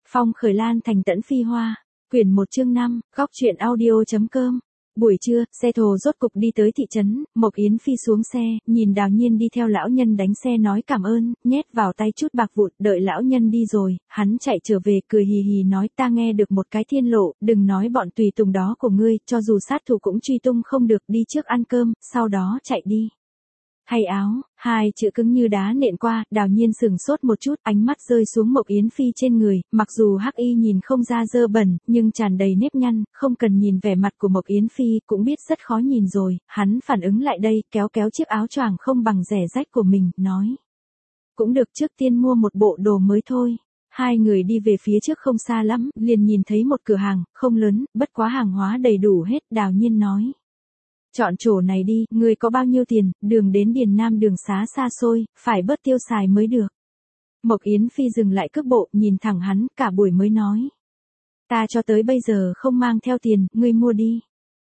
Phong khởi lan thành tẫn phi hoa. Quyển 1 chương 5, góc truyện audio.com. Buổi trưa, xe thồ rốt cục đi tới thị trấn, Mộc Yến Phi xuống xe, nhìn Đào Nhiên đi theo lão nhân đánh xe nói cảm ơn, nhét vào tay chút bạc vụn, đợi lão nhân đi rồi, hắn chạy trở về cười hì hì nói ta nghe được một cái thiên lộ, đừng nói bọn tùy tùng đó của ngươi, cho dù sát thủ cũng truy tung không được, đi trước ăn cơm, sau đó chạy đi. Hay áo, hai chữ cứng như đá nện qua, Đào Nhiên sửng sốt một chút, ánh mắt rơi xuống Mộc Yến Phi trên người, mặc dù hắc y nhìn không ra dơ bẩn, nhưng tràn đầy nếp nhăn, không cần nhìn vẻ mặt của Mộc Yến Phi, cũng biết rất khó nhìn rồi, hắn phản ứng lại đây, kéo kéo chiếc áo choàng không bằng rẻ rách của mình, nói. Cũng được, trước tiên mua một bộ đồ mới thôi. Hai người đi về phía trước không xa lắm, liền nhìn thấy một cửa hàng, không lớn, bất quá hàng hóa đầy đủ hết, Đào Nhiên nói. Chọn chỗ này đi, ngươi có bao nhiêu tiền, đường đến Điền Nam đường xá xa xôi, phải bớt tiêu xài mới được. Mộc Yến Phi dừng lại cước bộ, nhìn thẳng hắn, cả buổi mới nói. Ta cho tới bây giờ không mang theo tiền, ngươi mua đi.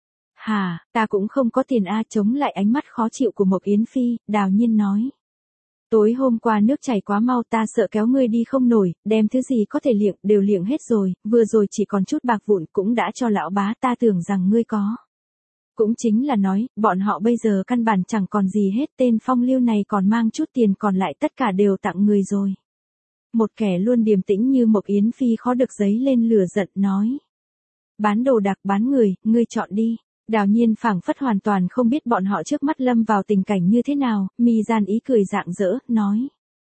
Hả, ta cũng không có tiền a. Chống lại ánh mắt khó chịu của Mộc Yến Phi, Đào Nhiên nói. Tối hôm qua nước chảy quá mau ta sợ kéo ngươi đi không nổi, đem thứ gì có thể liệng, đều liệng hết rồi, vừa rồi chỉ còn chút bạc vụn cũng đã cho lão bá, ta tưởng rằng ngươi có. Cũng chính là nói, bọn họ bây giờ căn bản chẳng còn gì hết, tên Phong Lưu này còn mang chút tiền còn lại tất cả đều tặng người rồi. Một kẻ luôn điềm tĩnh như Mộc Yến Phi khó được giấy lên lửa giận nói. Bán đồ đạc bán người, ngươi chọn đi. Đào Nhiên phảng phất hoàn toàn không biết bọn họ trước mắt lâm vào tình cảnh như thế nào, mi gian ý cười rạng rỡ, nói.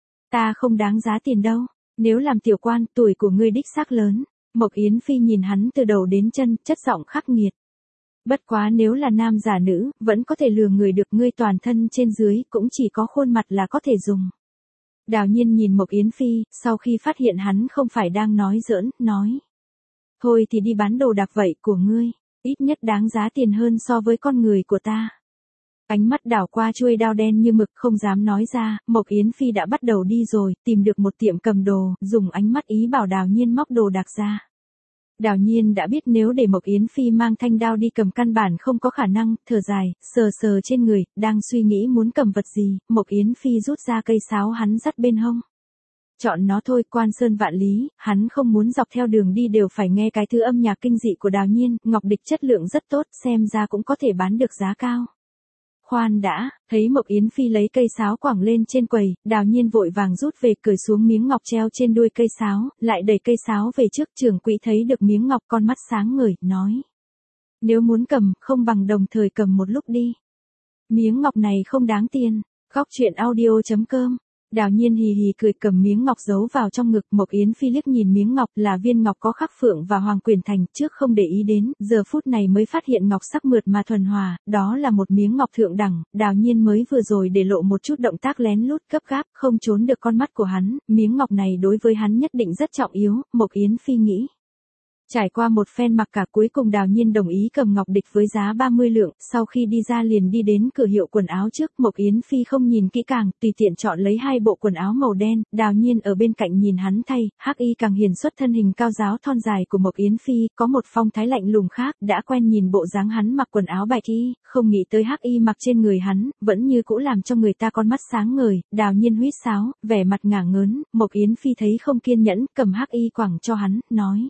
Ta không đáng giá tiền đâu, nếu làm tiểu quan, tuổi của ngươi đích xác lớn. Mộc Yến Phi nhìn hắn từ đầu đến chân, chất giọng khắc nghiệt. Bất quá nếu là nam giả nữ, vẫn có thể lừa người được, ngươi toàn thân trên dưới, cũng chỉ có khuôn mặt là có thể dùng. Đào Nhiên nhìn Mộc Yến Phi, sau khi phát hiện hắn không phải đang nói giỡn, nói. Thôi thì đi bán đồ đạc vậy của ngươi, ít nhất đáng giá tiền hơn so với con người của ta. Ánh mắt đảo qua chuôi đao đen như mực không dám nói ra, Mộc Yến Phi đã bắt đầu đi rồi, tìm được một tiệm cầm đồ, dùng ánh mắt ý bảo Đào Nhiên móc đồ đạc ra. Đào Nhiên đã biết nếu để Mộc Yến Phi mang thanh đao đi cầm căn bản không có khả năng, thở dài, sờ sờ trên người, đang suy nghĩ muốn cầm vật gì, Mộc Yến Phi rút ra cây sáo hắn dắt bên hông. Chọn nó thôi, quan sơn vạn lý, hắn không muốn dọc theo đường đi đều phải nghe cái thứ âm nhạc kinh dị của Đào Nhiên, ngọc địch chất lượng rất tốt, xem ra cũng có thể bán được giá cao. Khoan đã, thấy Mộc Yến Phi lấy cây sáo quẳng lên trên quầy, Đào Nhiên vội vàng rút về cởi xuống miếng ngọc treo trên đuôi cây sáo, lại đẩy cây sáo về trước, trưởng quỹ thấy được miếng ngọc con mắt sáng ngời, nói. Nếu muốn cầm, không bằng đồng thời cầm một lúc đi. Miếng ngọc này không đáng tiền. Góc truyện audio.com. Đào Nhiên hì hì cười cầm miếng ngọc giấu vào trong ngực, Mộc Yến Phi liếc nhìn miếng ngọc là viên ngọc có khắc phượng và hoàng quyền thành, trước không để ý đến, giờ phút này mới phát hiện ngọc sắc mượt mà thuần hòa, đó là một miếng ngọc thượng đẳng, Đào Nhiên mới vừa rồi để lộ một chút động tác lén lút gấp gáp, không trốn được con mắt của hắn, miếng ngọc này đối với hắn nhất định rất trọng yếu, Mộc Yến Phi nghĩ. Trải qua một phen mặc cả cuối cùng Đào Nhiên đồng ý cầm ngọc địch với giá 30 lượng, sau khi đi ra liền đi đến cửa hiệu quần áo trước, Mộc Yến Phi không nhìn kỹ càng, tùy tiện chọn lấy hai bộ quần áo màu đen, Đào Nhiên ở bên cạnh nhìn hắn thay, hắc y càng hiền xuất thân hình cao giáo thon dài của Mộc Yến Phi, có một phong thái lạnh lùng khác, đã quen nhìn bộ dáng hắn mặc quần áo bạch y, không nghĩ tới hắc y mặc trên người hắn, vẫn như cũ làm cho người ta con mắt sáng ngời, Đào Nhiên huýt sáo, vẻ mặt ngả ngớn, Mộc Yến Phi thấy không kiên nhẫn, cầm hắc y quẳng cho hắn, nói.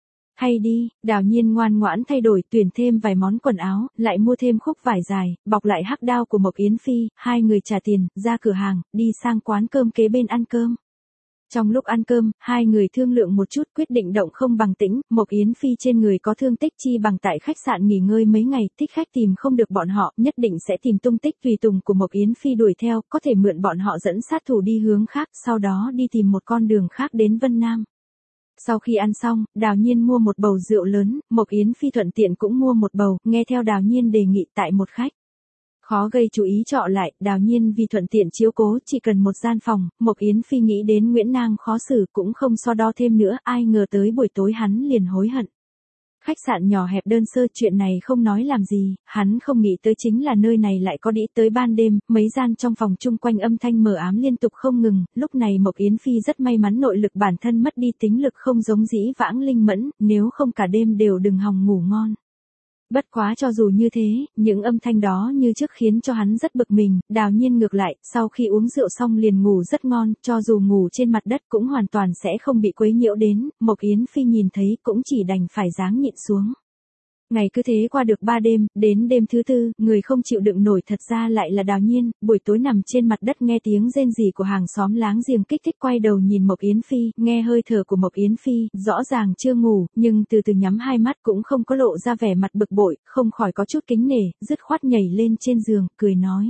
Hay đi, Đào Nhiên ngoan ngoãn thay đổi, tuyển thêm vài món quần áo, lại mua thêm khúc vải dài, bọc lại hắc đao của Mộc Yến Phi, hai người trả tiền, ra cửa hàng, đi sang quán cơm kế bên ăn cơm. Trong lúc ăn cơm, hai người thương lượng một chút quyết định động không bằng tĩnh, Mộc Yến Phi trên người có thương tích chi bằng tại khách sạn nghỉ ngơi mấy ngày, thích khách tìm không được bọn họ, nhất định sẽ tìm tung tích tùy tùng của Mộc Yến Phi đuổi theo, có thể mượn bọn họ dẫn sát thủ đi hướng khác, sau đó đi tìm một con đường khác đến Vân Nam. Sau khi ăn xong, Đào Nhiên mua một bầu rượu lớn, Mộc Yến Phi thuận tiện cũng mua một bầu, nghe theo Đào Nhiên đề nghị tại một khách. Khó gây chú ý trọ lại, Đào Nhiên vì thuận tiện chiếu cố chỉ cần một gian phòng, Mộc Yến Phi nghĩ đến Nguyễn Nang khó xử cũng không so đo thêm nữa, ai ngờ tới buổi tối hắn liền hối hận. Khách sạn nhỏ hẹp đơn sơ, chuyện này không nói làm gì, hắn không nghĩ tới chính là nơi này lại có đĩ tới ban đêm, mấy gian trong phòng chung quanh âm thanh mờ ám liên tục không ngừng, lúc này Mộc Yến Phi rất may mắn nội lực bản thân mất đi, tính lực không giống dĩ vãng linh mẫn, nếu không cả đêm đều đừng hòng ngủ ngon. Bất quá cho dù như thế, những âm thanh đó như trước khiến cho hắn rất bực mình, Đào Nhiên ngược lại, sau khi uống rượu xong liền ngủ rất ngon, cho dù ngủ trên mặt đất cũng hoàn toàn sẽ không bị quấy nhiễu đến, Mộc Yến Phi nhìn thấy cũng chỉ đành phải ráng nhịn xuống. Ngày cứ thế qua được 3 đêm, đến đêm thứ 4, người không chịu đựng nổi thật ra lại là Đào Nhiên, buổi tối nằm trên mặt đất nghe tiếng rên rỉ của hàng xóm láng giềng kích thích quay đầu nhìn Mộc Yến Phi, nghe hơi thở của Mộc Yến Phi, rõ ràng chưa ngủ, nhưng từ từ nhắm hai mắt cũng không có lộ ra vẻ mặt bực bội, không khỏi có chút kính nể, dứt khoát nhảy lên trên giường, cười nói.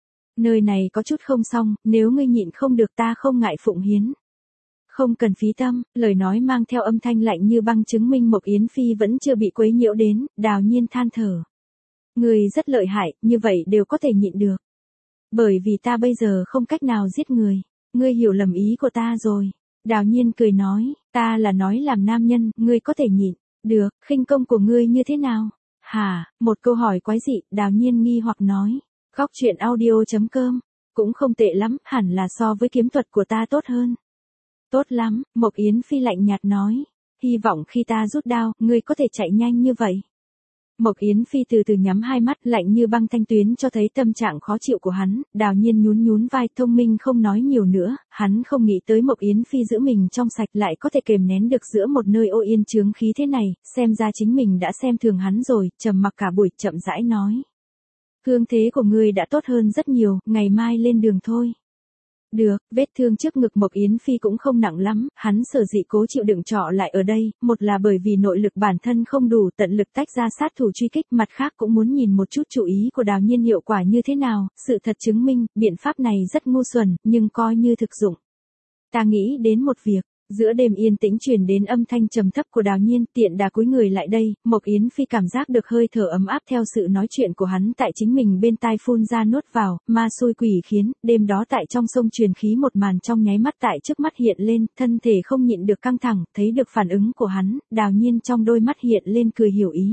Nơi này có chút không xong, nếu ngươi nhịn không được ta không ngại phụng hiến. Không cần phí tâm, lời nói mang theo âm thanh lạnh như băng chứng minh Mộc Yến Phi vẫn chưa bị quấy nhiễu đến, Đào Nhiên than thở. Người rất lợi hại, như vậy đều có thể nhịn được. Bởi vì ta bây giờ không cách nào giết người. Ngươi hiểu lầm ý của ta rồi. Đào Nhiên cười nói, ta là nói làm nam nhân, ngươi có thể nhịn. Được, khinh công của ngươi như thế nào? Hả, một câu hỏi quái dị, Đào Nhiên nghi hoặc nói. Góc truyện audio.com, cũng không tệ lắm, hẳn là so với kiếm thuật của ta tốt hơn. Tốt lắm, Mộc Yến Phi lạnh nhạt nói. Hy vọng khi ta rút đao, ngươi có thể chạy nhanh như vậy. Mộc Yến Phi từ từ nhắm hai mắt lạnh như băng thanh tuyến cho thấy tâm trạng khó chịu của hắn, Đào Nhiên nhún nhún vai thông minh không nói nhiều nữa, hắn không nghĩ tới Mộc Yến Phi giữ mình trong sạch lại có thể kềm nén được giữa một nơi ô yên chướng khí thế này, xem ra chính mình đã xem thường hắn rồi, trầm mặc cả buổi chậm rãi nói. Thương thế của ngươi đã tốt hơn rất nhiều, ngày mai lên đường thôi. Được, vết thương trước ngực Mộc Yến Phi cũng không nặng lắm, hắn sở dĩ cố chịu đựng trọ lại ở đây, một là bởi vì nội lực bản thân không đủ tận lực tách ra sát thủ truy kích, mặt khác cũng muốn nhìn một chút chú ý của Đào Nhiên hiệu quả như thế nào, sự thật chứng minh, biện pháp này rất ngu xuẩn, nhưng coi như thực dụng. Ta nghĩ đến một việc. Giữa đêm yên tĩnh truyền đến âm thanh trầm thấp của Đào Nhiên, tiện đà cúi người lại đây, Mộc Yến Phi cảm giác được hơi thở ấm áp theo sự nói chuyện của hắn tại chính mình bên tai phun ra nuốt vào, ma xui quỷ khiến, đêm đó tại trong sông truyền khí một màn trong nháy mắt tại trước mắt hiện lên, thân thể không nhịn được căng thẳng, thấy được phản ứng của hắn, Đào Nhiên trong đôi mắt hiện lên cười hiểu ý.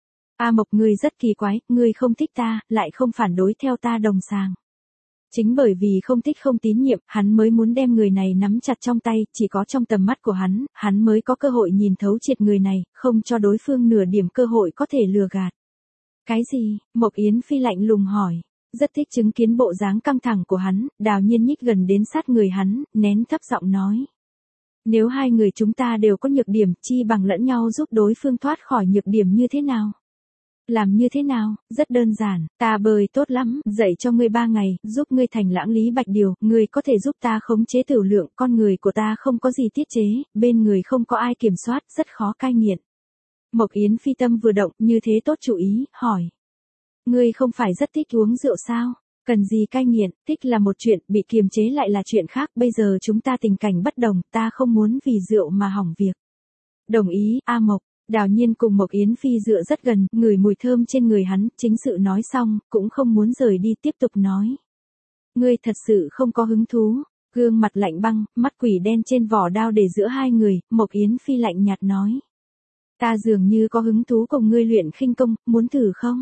A Mộc ngươi rất kỳ quái, ngươi không thích ta, lại không phản đối theo ta đồng sàng. Chính bởi vì không thích không tín nhiệm, hắn mới muốn đem người này nắm chặt trong tay, chỉ có trong tầm mắt của hắn mới có cơ hội nhìn thấu triệt người này, không cho đối phương nửa điểm cơ hội có thể lừa gạt. Cái gì? Mộc Yến Phi lạnh lùng hỏi. Rất thích chứng kiến bộ dáng căng thẳng của hắn, Đào Nhiên nhích gần đến sát người hắn, nén thấp giọng nói. Nếu hai người chúng ta đều có nhược điểm, chi bằng lẫn nhau giúp đối phương thoát khỏi nhược điểm như thế nào? Làm như thế nào? Rất đơn giản, ta bơi tốt lắm, dạy cho ngươi 3 ngày, giúp ngươi thành lãng lý bạch điều, ngươi có thể giúp ta khống chế tửu lượng, con người của ta không có gì tiết chế, bên người không có ai kiểm soát, rất khó cai nghiện. Mộc Yến Phi tâm vừa động, như thế tốt chủ ý, hỏi. Ngươi không phải rất thích uống rượu sao? Cần gì cai nghiện, thích là một chuyện, bị kiềm chế lại là chuyện khác, bây giờ chúng ta tình cảnh bất đồng, ta không muốn vì rượu mà hỏng việc. Đồng ý, A Mộc. Đào Nhiên cùng Mộc Yến Phi dựa rất gần, ngửi mùi thơm trên người hắn, chính sự nói xong, cũng không muốn rời đi tiếp tục nói. Ngươi thật sự không có hứng thú, gương mặt lạnh băng, mắt quỷ đen trên vỏ đao để giữa hai người, Mộc Yến Phi lạnh nhạt nói. Ta dường như có hứng thú cùng ngươi luyện khinh công, muốn thử không?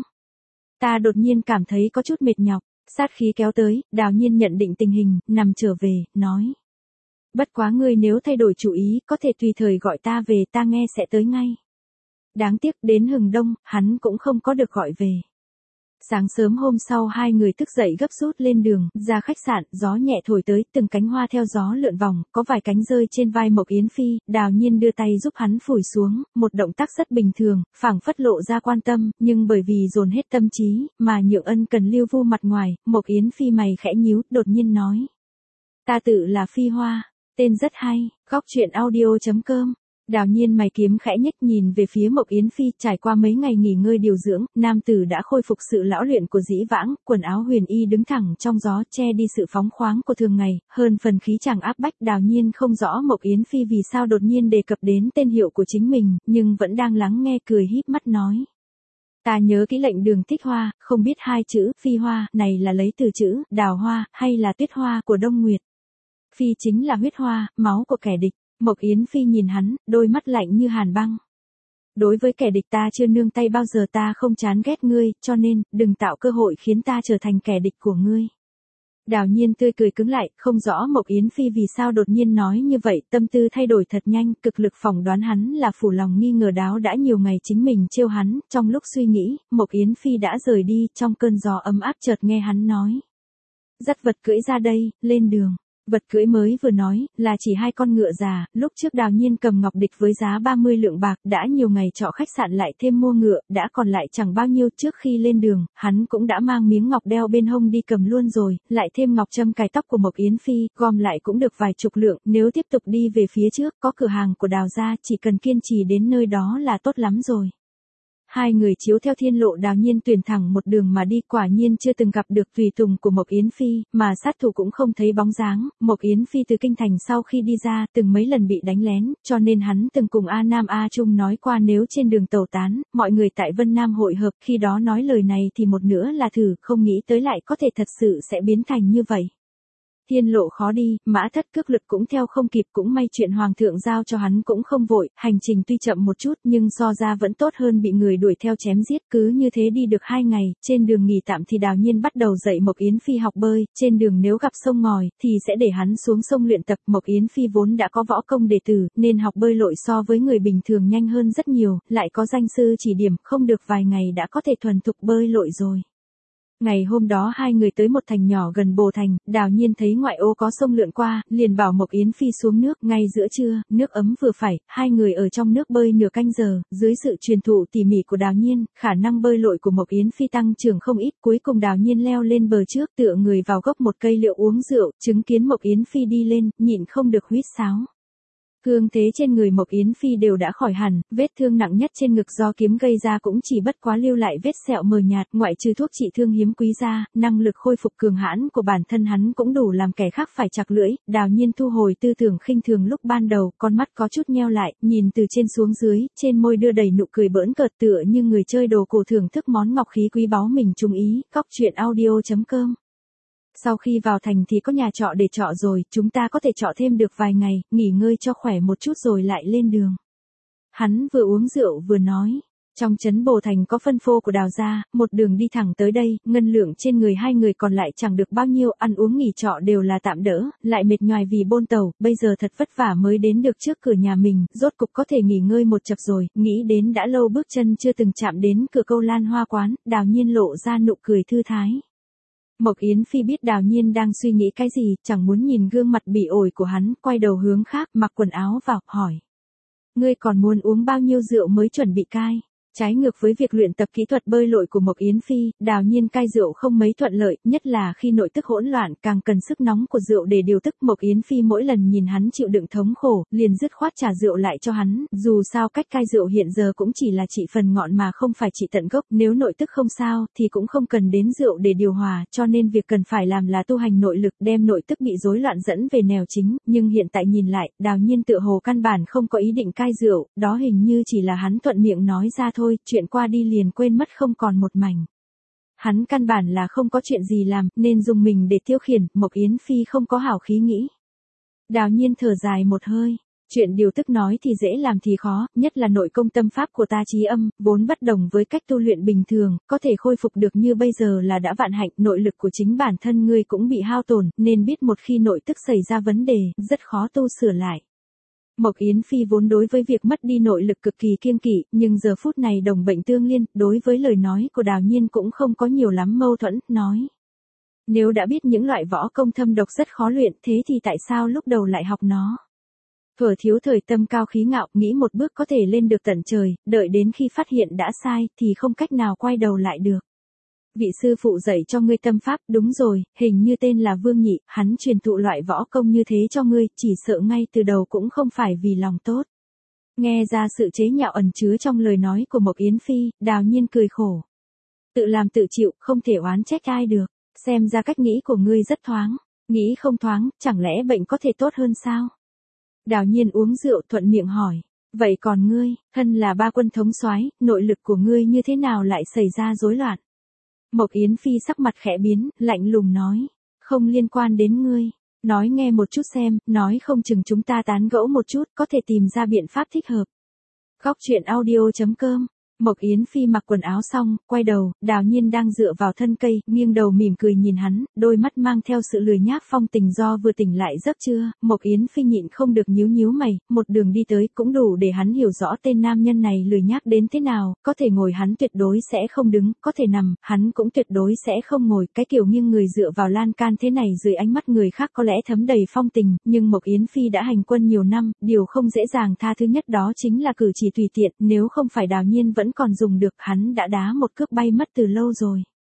Ta đột nhiên cảm thấy có chút mệt nhọc, sát khí kéo tới, Đào Nhiên nhận định tình hình, nằm trở về, nói. Bất quá ngươi nếu thay đổi chủ ý, có thể tùy thời gọi ta về, ta nghe sẽ tới ngay. Đáng tiếc đến hừng đông, hắn cũng không có được gọi về. Sáng sớm hôm sau hai người thức dậy gấp rút lên đường, ra khách sạn, gió nhẹ thổi tới, từng cánh hoa theo gió lượn vòng, có vài cánh rơi trên vai Mộc Yến Phi, Đào Nhiên đưa tay giúp hắn phủi xuống, một động tác rất bình thường, phảng phất lộ ra quan tâm, nhưng bởi vì dồn hết tâm trí, mà Nhượng Ân cần lưu vu mặt ngoài, Mộc Yến Phi mày khẽ nhíu, đột nhiên nói. Ta tự là Phi Hoa, tên rất hay, góc truyện audio.com. Đào Nhiên mày kiếm khẽ nhếch nhìn về phía Mộc Yến Phi, trải qua mấy ngày nghỉ ngơi điều dưỡng, nam tử đã khôi phục sự lão luyện của dĩ vãng, quần áo huyền y đứng thẳng trong gió che đi sự phóng khoáng của thường ngày, hơn phần khí chàng áp bách. Đào Nhiên không rõ Mộc Yến Phi vì sao đột nhiên đề cập đến tên hiệu của chính mình, nhưng vẫn đang lắng nghe cười híp mắt nói. Ta nhớ kỹ lệnh Đường Thích Hoa, không biết hai chữ Phi Hoa này là lấy từ chữ đào hoa hay là tuyết hoa của Đông Nguyệt. Phi chính là huyết hoa, máu của kẻ địch. Mộc Yến Phi nhìn hắn, đôi mắt lạnh như hàn băng. Đối với kẻ địch ta chưa nương tay bao giờ, ta không chán ghét ngươi, cho nên, đừng tạo cơ hội khiến ta trở thành kẻ địch của ngươi. Đào Nhiên tươi cười cứng lại, không rõ Mộc Yến Phi vì sao đột nhiên nói như vậy, tâm tư thay đổi thật nhanh, cực lực phỏng đoán hắn là phủ lòng nghi ngờ đáo đã nhiều ngày chính mình trêu hắn, trong lúc suy nghĩ, Mộc Yến Phi đã rời đi, trong cơn gió ấm áp chợt nghe hắn nói. Dắt vật cưỡi ra đây, lên đường. Vật cưỡi mới vừa nói, là chỉ 2 con ngựa già, lúc trước Đào Nhiên cầm ngọc địch với giá 30 lượng bạc, đã nhiều ngày trọ khách sạn lại thêm mua ngựa, đã còn lại chẳng bao nhiêu, trước khi lên đường, hắn cũng đã mang miếng ngọc đeo bên hông đi cầm luôn rồi, lại thêm ngọc châm cài tóc của Mộc Yến Phi, gom lại cũng được vài chục lượng, nếu tiếp tục đi về phía trước, có cửa hàng của Đào gia, chỉ cần kiên trì đến nơi đó là tốt lắm rồi. 2 người chiếu theo thiên lộ Đào Nhiên tuyển thẳng một đường mà đi, quả nhiên chưa từng gặp được tùy tùng của Mộc Yến Phi, mà sát thủ cũng không thấy bóng dáng. Mộc Yến Phi từ kinh thành sau khi đi ra, từng mấy lần bị đánh lén, cho nên hắn từng cùng A Nam A Trung nói qua nếu trên đường tẩu tán, mọi người tại Vân Nam hội hợp, khi đó nói lời này thì một nữa là thử, không nghĩ tới lại có thể thật sự sẽ biến thành như vậy. Thiên lộ khó đi, mã thất cước lực cũng theo không kịp, cũng may chuyện hoàng thượng giao cho hắn cũng không vội, hành trình tuy chậm một chút nhưng so ra vẫn tốt hơn bị người đuổi theo chém giết, cứ như thế đi được 2 ngày, trên đường nghỉ tạm thì Đào Nhiên bắt đầu dạy Mộc Yến Phi học bơi, trên đường nếu gặp sông ngòi thì sẽ để hắn xuống sông luyện tập. Mộc Yến Phi vốn đã có võ công đệ tử, nên học bơi lội so với người bình thường nhanh hơn rất nhiều, lại có danh sư chỉ điểm, không được vài ngày đã có thể thuần thục bơi lội rồi. Ngày hôm đó 2 người tới một thành nhỏ gần Bồ Thành, Đào Nhiên thấy ngoại ô có sông lượn qua, liền bảo Mộc Yến Phi xuống nước, ngay giữa trưa, nước ấm vừa phải, 2 người ở trong nước bơi nửa canh giờ, dưới sự truyền thụ tỉ mỉ của Đào Nhiên, khả năng bơi lội của Mộc Yến Phi tăng trưởng không ít, cuối cùng Đào Nhiên leo lên bờ trước, tựa người vào gốc một cây liễu uống rượu, chứng kiến Mộc Yến Phi đi lên, nhịn không được huýt sáo. Thương thế trên người Mộc Yến Phi đều đã khỏi hẳn, vết thương nặng nhất trên ngực do kiếm gây ra cũng chỉ bất quá lưu lại vết sẹo mờ nhạt, ngoại trừ thuốc trị thương hiếm quý ra, năng lực khôi phục cường hãn của bản thân hắn cũng đủ làm kẻ khác phải chặt lưỡi. Đào Nhiên thu hồi tư tưởng khinh thường lúc ban đầu, con mắt có chút nheo lại, nhìn từ trên xuống dưới, trên môi đưa đầy nụ cười bỡn cợt tựa như người chơi đồ cổ thưởng thức món ngọc khí quý báu mình trúng ý. Cóc truyện audio.com. Sau khi vào thành thì có nhà trọ để trọ rồi, chúng ta có thể trọ thêm được vài ngày, nghỉ ngơi cho khỏe một chút rồi lại lên đường. Hắn vừa uống rượu vừa nói. Trong trấn Bồ Thành có phân phô của Đào gia, một đường đi thẳng tới đây, ngân lượng trên người 2 người còn lại chẳng được bao nhiêu, ăn uống nghỉ trọ đều là tạm đỡ, lại mệt nhoài vì bôn tàu, bây giờ thật vất vả mới đến được trước cửa nhà mình, rốt cục có thể nghỉ ngơi một chập rồi, nghĩ đến đã lâu bước chân chưa từng chạm đến cửa Câu Lan Hoa quán, Đào Nhiên lộ ra nụ cười thư thái. Mộc Yến Phi biết Đào Nhiên đang suy nghĩ cái gì, chẳng muốn nhìn gương mặt bỉ ổi của hắn, quay đầu hướng khác, mặc quần áo vào, hỏi. Ngươi còn muốn uống bao nhiêu rượu mới chuẩn bị cai? Trái ngược với việc luyện tập kỹ thuật bơi lội của Mộc Yến Phi, Đào Nhiên cai rượu không mấy thuận lợi, nhất là khi nội tức hỗn loạn, càng cần sức nóng của rượu để điều tức. Mộc Yến Phi mỗi lần nhìn hắn chịu đựng thống khổ, liền dứt khoát trả rượu lại cho hắn, dù sao cách cai rượu hiện giờ cũng chỉ là trị phần ngọn mà không phải trị tận gốc, nếu nội tức không sao, thì cũng không cần đến rượu để điều hòa, cho nên việc cần phải làm là tu hành nội lực, đem nội tức bị rối loạn dẫn về nẻo chính, nhưng hiện tại nhìn lại, Đào Nhiên tựa hồ căn bản không có ý định cai rượu, đó hình như chỉ là hắn thuận miệng nói ra thôi, chuyện qua đi liền quên mất không còn một mảnh. Hắn căn bản là không có chuyện gì làm, nên dùng mình để tiêu khiển, Mộc Yến Phi không có hảo khí nghĩ. Đào Nhiên thở dài một hơi, chuyện điều tức nói thì dễ làm thì khó, nhất là nội công tâm pháp của ta trí âm, vốn bất đồng với cách tu luyện bình thường, có thể khôi phục được như bây giờ là đã vạn hạnh, nội lực của chính bản thân ngươi cũng bị hao tổn, nên biết một khi nội tức xảy ra vấn đề, rất khó tu sửa lại. Mộc Yến Phi vốn đối với việc mất đi nội lực cực kỳ kiêng kỵ, nhưng giờ phút này đồng bệnh tương liên, đối với lời nói của Đào Nhiên cũng không có nhiều lắm mâu thuẫn, nói. Nếu đã biết những loại võ công thâm độc rất khó luyện, thế thì tại sao lúc đầu lại học nó? Thuở thiếu thời tâm cao khí ngạo, nghĩ một bước có thể lên được tận trời, đợi đến khi phát hiện đã sai, thì không cách nào quay đầu lại được. Vị sư phụ dạy cho ngươi tâm pháp, đúng rồi, hình như tên là Vương Nhị, hắn truyền thụ loại võ công như thế cho ngươi, chỉ sợ ngay từ đầu cũng không phải vì lòng tốt. Nghe ra sự chế nhạo ẩn chứa trong lời nói của Mộc Yến Phi, Đào Nhiên cười khổ. Tự làm tự chịu, không thể oán trách ai được, xem ra cách nghĩ của ngươi rất thoáng, nghĩ không thoáng, chẳng lẽ bệnh có thể tốt hơn sao? Đào Nhiên uống rượu thuận miệng hỏi, vậy còn ngươi, thân là ba quân thống soái, nội lực của ngươi như thế nào lại xảy ra rối loạn? Mộc Yến Phi sắc mặt khẽ biến, lạnh lùng nói, không liên quan đến ngươi, nói nghe một chút xem, nói không chừng chúng ta tán gẫu một chút, có thể tìm ra biện pháp thích hợp. Cóc truyện audio.com Mộc Yến Phi mặc quần áo xong, quay đầu, Đào Nhiên đang dựa vào thân cây, nghiêng đầu mỉm cười nhìn hắn, đôi mắt mang theo sự lười nhác phong tình do vừa tỉnh lại giấc trưa. Mộc Yến Phi nhịn không được nhíu nhíu mày, một đường đi tới cũng đủ để hắn hiểu rõ tên nam nhân này lười nhác đến thế nào, có thể ngồi hắn tuyệt đối sẽ không đứng, có thể nằm, hắn cũng tuyệt đối sẽ không ngồi, cái kiểu nghiêng người dựa vào lan can thế này dưới ánh mắt người khác có lẽ thấm đầy phong tình, nhưng Mộc Yến Phi đã hành quân nhiều năm, điều không dễ dàng tha thứ nhất đó chính là cử chỉ tùy tiện, nếu không phải Đào Nhiên vẫn còn dùng được, hắn đã đá một cước bay mất từ lâu rồi.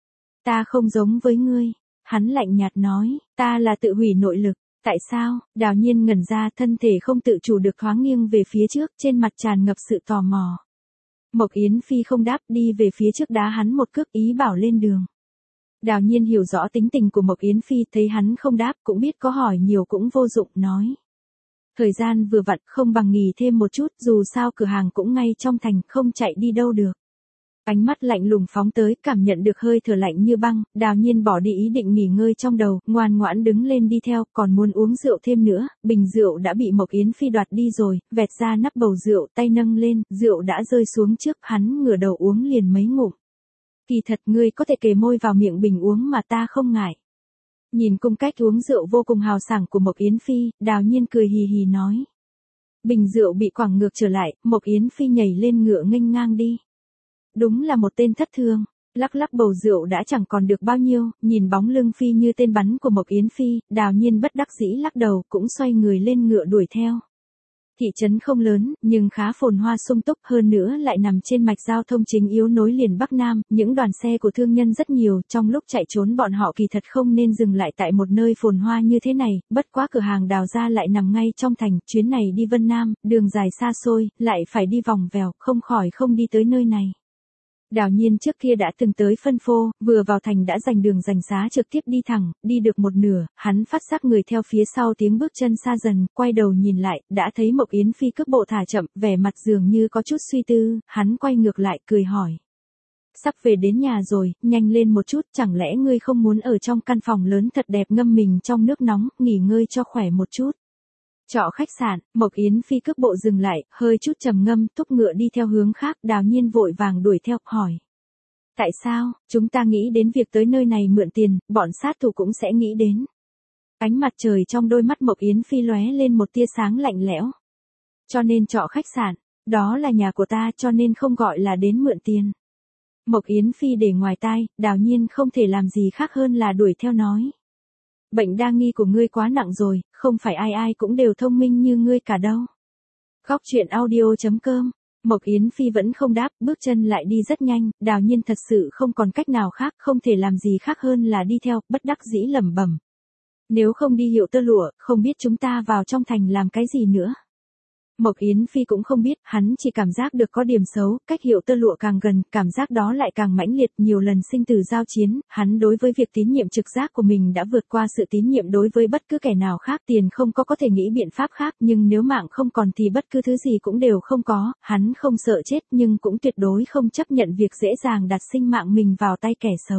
Ta không giống với ngươi, hắn lạnh nhạt nói, ta là tự hủy nội lực. Tại sao? Đào Nhiên ngẩn ra, thân thể không tự chủ được thoáng nghiêng về phía trước, trên mặt tràn ngập sự tò mò. Mộc Yến Phi không đáp, đi về phía trước đá hắn một cước, ý bảo lên đường. Đào Nhiên hiểu rõ tính tình của Mộc Yến Phi, thấy hắn không đáp, cũng biết có hỏi nhiều cũng vô dụng, nói. Thời gian vừa vặn, không bằng nghỉ thêm một chút, dù sao cửa hàng cũng ngay trong thành, không chạy đi đâu được. Ánh mắt lạnh lùng phóng tới, cảm nhận được hơi thở lạnh như băng, Đào Nhiên bỏ đi ý định nghỉ ngơi trong đầu, ngoan ngoãn đứng lên đi theo, còn muốn uống rượu thêm nữa, bình rượu đã bị Mộc Yến Phi đoạt đi rồi, vẹt ra nắp bầu rượu, tay nâng lên, rượu đã rơi xuống trước, hắn ngửa đầu uống liền mấy ngụm. Kỳ thật ngươi có thể kề môi vào miệng bình uống mà ta không ngại. Nhìn cung cách uống rượu vô cùng hào sảng của Mộc Yến Phi, Đào Nhiên cười hì hì nói. Bình rượu bị quẳng ngược trở lại, Mộc Yến Phi nhảy lên ngựa nghênh ngang đi. Đúng là một tên thất thường, lắc lắc bầu rượu đã chẳng còn được bao nhiêu, nhìn bóng lưng phi như tên bắn của Mộc Yến Phi, Đào Nhiên bất đắc dĩ lắc đầu, cũng xoay người lên ngựa đuổi theo. Thị trấn không lớn, nhưng khá phồn hoa sung túc, hơn nữa lại nằm trên mạch giao thông chính yếu nối liền Bắc Nam, những đoàn xe của thương nhân rất nhiều, trong lúc chạy trốn bọn họ kỳ thật không nên dừng lại tại một nơi phồn hoa như thế này, bất quá cửa hàng Đào gia lại nằm ngay trong thành, chuyến này đi Vân Nam, đường dài xa xôi, lại phải đi vòng vèo, không khỏi không đi tới nơi này. Đào Nhiên trước kia đã từng tới phân phô, vừa vào thành đã giành đường giành xá trực tiếp đi thẳng, đi được một nửa, hắn phát giác người theo phía sau tiếng bước chân xa dần, quay đầu nhìn lại, đã thấy Mộc Yến Phi cước bộ thả chậm, vẻ mặt dường như có chút suy tư, hắn quay ngược lại, cười hỏi. Sắp về đến nhà rồi, nhanh lên một chút, chẳng lẽ ngươi không muốn ở trong căn phòng lớn thật đẹp ngâm mình trong nước nóng, nghỉ ngơi cho khỏe một chút. Trọ khách sạn, Mộc Yến Phi cước bộ dừng lại, hơi chút trầm ngâm, thúc ngựa đi theo hướng khác, Đào Nhiên vội vàng đuổi theo, hỏi. Tại sao, chúng ta nghĩ đến việc tới nơi này mượn tiền, bọn sát thủ cũng sẽ nghĩ đến. Ánh mặt trời trong đôi mắt Mộc Yến Phi lóe lên một tia sáng lạnh lẽo. Cho nên trọ khách sạn, đó là nhà của ta cho nên không gọi là đến mượn tiền. Mộc Yến Phi để ngoài tai, Đào Nhiên không thể làm gì khác hơn là đuổi theo nói. Bệnh đa nghi của ngươi quá nặng rồi, không phải ai ai cũng đều thông minh như ngươi cả đâu. Góc truyện audio.com. Mộc Yến Phi vẫn không đáp, bước chân lại đi rất nhanh, Đào Nhiên thật sự không còn cách nào khác, không thể làm gì khác hơn là đi theo, bất đắc dĩ lẩm bẩm. Nếu không đi hiệu tơ lụa, không biết chúng ta vào trong thành làm cái gì nữa. Mộc Yến Phi cũng không biết, hắn chỉ cảm giác được có điểm xấu, cách hiệu tơ lụa càng gần, cảm giác đó lại càng mãnh liệt, nhiều lần sinh tử giao chiến, hắn đối với việc tín nhiệm trực giác của mình đã vượt qua sự tín nhiệm đối với bất cứ kẻ nào khác, tiền không có thể nghĩ biện pháp khác, nhưng nếu mạng không còn thì bất cứ thứ gì cũng đều không có, hắn không sợ chết nhưng cũng tuyệt đối không chấp nhận việc dễ dàng đặt sinh mạng mình vào tay kẻ xấu.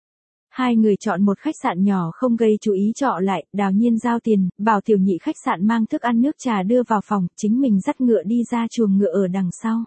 Hai người chọn một khách sạn nhỏ không gây chú ý trọ lại, Đào Nhiên giao tiền, bảo tiểu nhị khách sạn mang thức ăn nước trà đưa vào phòng, chính mình dắt ngựa đi ra chuồng ngựa ở đằng sau.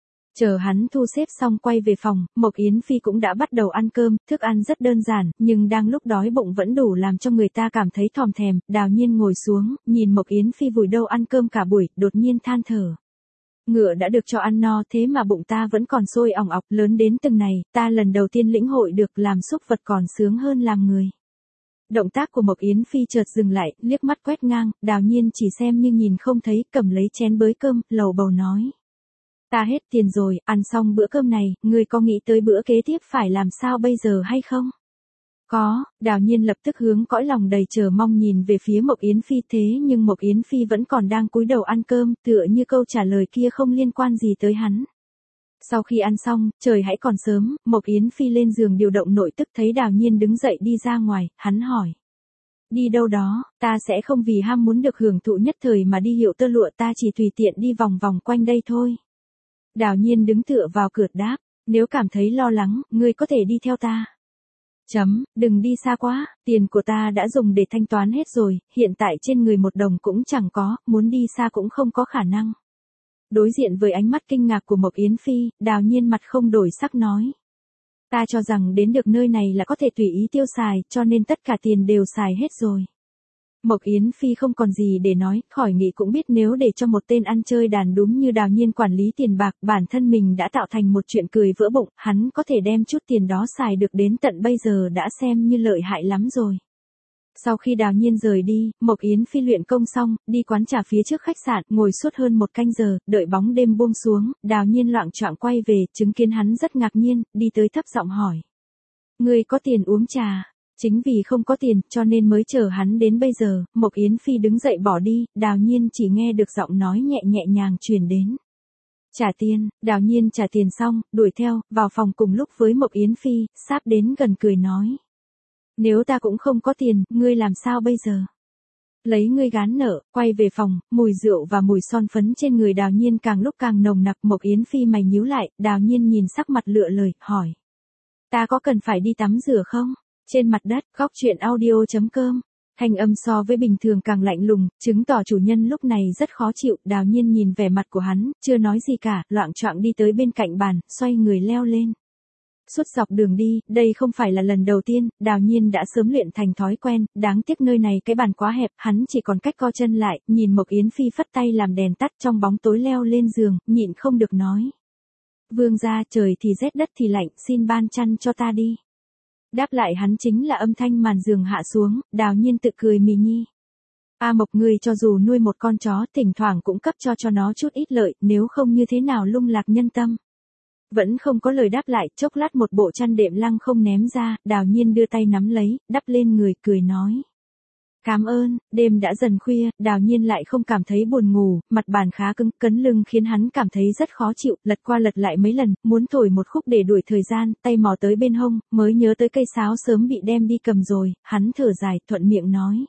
Chờ hắn thu xếp xong quay về phòng, Mộc Yến Phi cũng đã bắt đầu ăn cơm, thức ăn rất đơn giản, nhưng đang lúc đói bụng vẫn đủ làm cho người ta cảm thấy thòm thèm, Đào Nhiên ngồi xuống, nhìn Mộc Yến Phi vùi đầu ăn cơm cả buổi, đột nhiên than thở. Ngựa đã được cho ăn no thế mà bụng ta vẫn còn sôi ỏng ọc, lớn đến từng này, ta lần đầu tiên lĩnh hội được làm súc vật còn sướng hơn làm người. Động tác của Mộc Yến Phi chợt dừng lại, liếc mắt quét ngang, Đào Nhiên chỉ xem như nhìn không thấy, cầm lấy chén bới cơm, lầu bầu nói. Ta hết tiền rồi, ăn xong bữa cơm này, ngươi có nghĩ tới bữa kế tiếp phải làm sao bây giờ hay không? Có, Đào Nhiên lập tức hướng cõi lòng đầy chờ mong nhìn về phía Mộc Yến Phi thế nhưng Mộc Yến Phi vẫn còn đang cúi đầu ăn cơm, tựa như câu trả lời kia không liên quan gì tới hắn. Sau khi ăn xong, trời hãy còn sớm, Mộc Yến Phi lên giường điều động nội tức thấy Đào Nhiên đứng dậy đi ra ngoài, hắn hỏi. Đi đâu đó, ta sẽ không vì ham muốn được hưởng thụ nhất thời mà đi hiệu tơ lụa, ta chỉ tùy tiện đi vòng vòng quanh đây thôi. Đào Nhiên đứng tựa vào cửa đáp, nếu cảm thấy lo lắng, ngươi có thể đi theo ta. Đừng đi xa quá, tiền của ta đã dùng để thanh toán hết rồi, hiện tại trên người một đồng cũng chẳng có, muốn đi xa cũng không có khả năng. Đối diện với ánh mắt kinh ngạc của Mộc Yến Phi, Đào Nhiên mặt không đổi sắc nói. Ta cho rằng đến được nơi này là có thể tùy ý tiêu xài, cho nên tất cả tiền đều xài hết rồi. Mộc Yến Phi không còn gì để nói, khỏi nghĩ cũng biết nếu để cho một tên ăn chơi đàn đúm như Đào Nhiên quản lý tiền bạc, bản thân mình đã tạo thành một chuyện cười vỡ bụng, hắn có thể đem chút tiền đó xài được đến tận bây giờ đã xem như lợi hại lắm rồi. Sau khi Đào Nhiên rời đi, Mộc Yến Phi luyện công xong, đi quán trà phía trước khách sạn, ngồi suốt hơn 1 canh giờ, đợi bóng đêm buông xuống, Đào Nhiên loạng choạng quay về, chứng kiến hắn rất ngạc nhiên, đi tới thấp giọng hỏi. Ngươi có tiền uống trà? Chính vì không có tiền, cho nên mới chờ hắn đến bây giờ. Mộc Yến Phi đứng dậy bỏ đi, Đào Nhiên chỉ nghe được giọng nói nhẹ nhẹ nhàng truyền đến. Trả tiền. Đào Nhiên trả tiền xong, đuổi theo, vào phòng cùng lúc với Mộc Yến Phi, sáp đến gần cười nói. Nếu ta cũng không có tiền, ngươi làm sao bây giờ? Lấy ngươi gán nợ, quay về phòng, mùi rượu và mùi son phấn trên người Đào Nhiên càng lúc càng nồng nặc. Mộc Yến Phi mày nhíu lại, Đào Nhiên nhìn sắc mặt lựa lời, hỏi. Ta có cần phải đi tắm rửa không? Trên mặt đất, góc chuyện audio.com. Thanh âm so với bình thường càng lạnh lùng, chứng tỏ chủ nhân lúc này rất khó chịu. Đào Nhiên nhìn vẻ mặt của hắn, chưa nói gì cả, loạng choạng đi tới bên cạnh bàn, xoay người leo lên. Suốt dọc đường đi, đây không phải là lần đầu tiên, Đào Nhiên đã sớm luyện thành thói quen, đáng tiếc nơi này cái bàn quá hẹp, hắn chỉ còn cách co chân lại, nhìn Mộc Yến Phi phất tay làm đèn tắt trong bóng tối leo lên giường, nhịn không được nói. Vương gia, trời thì rét đất thì lạnh, xin ban chăn cho ta đi. Đáp lại hắn chính là âm thanh màn giường hạ xuống, Đào Nhiên tự cười mì nhi. Mộc ngươi cho dù nuôi một con chó, thỉnh thoảng cũng cấp cho nó chút ít lợi, nếu không như thế nào lung lạc nhân tâm. Vẫn không có lời đáp lại, chốc lát một bộ chăn đệm lăng không ném ra, Đào Nhiên đưa tay nắm lấy, đắp lên người, cười nói. Cảm ơn. Đêm đã dần khuya, Đào Nhiên lại không cảm thấy buồn ngủ, mặt bàn khá cứng, cấn lưng khiến hắn cảm thấy rất khó chịu, lật qua lật lại mấy lần, muốn thổi một khúc để đuổi thời gian, tay mò tới bên hông, mới nhớ tới cây sáo sớm bị đem đi cầm rồi, hắn thở dài, thuận miệng nói.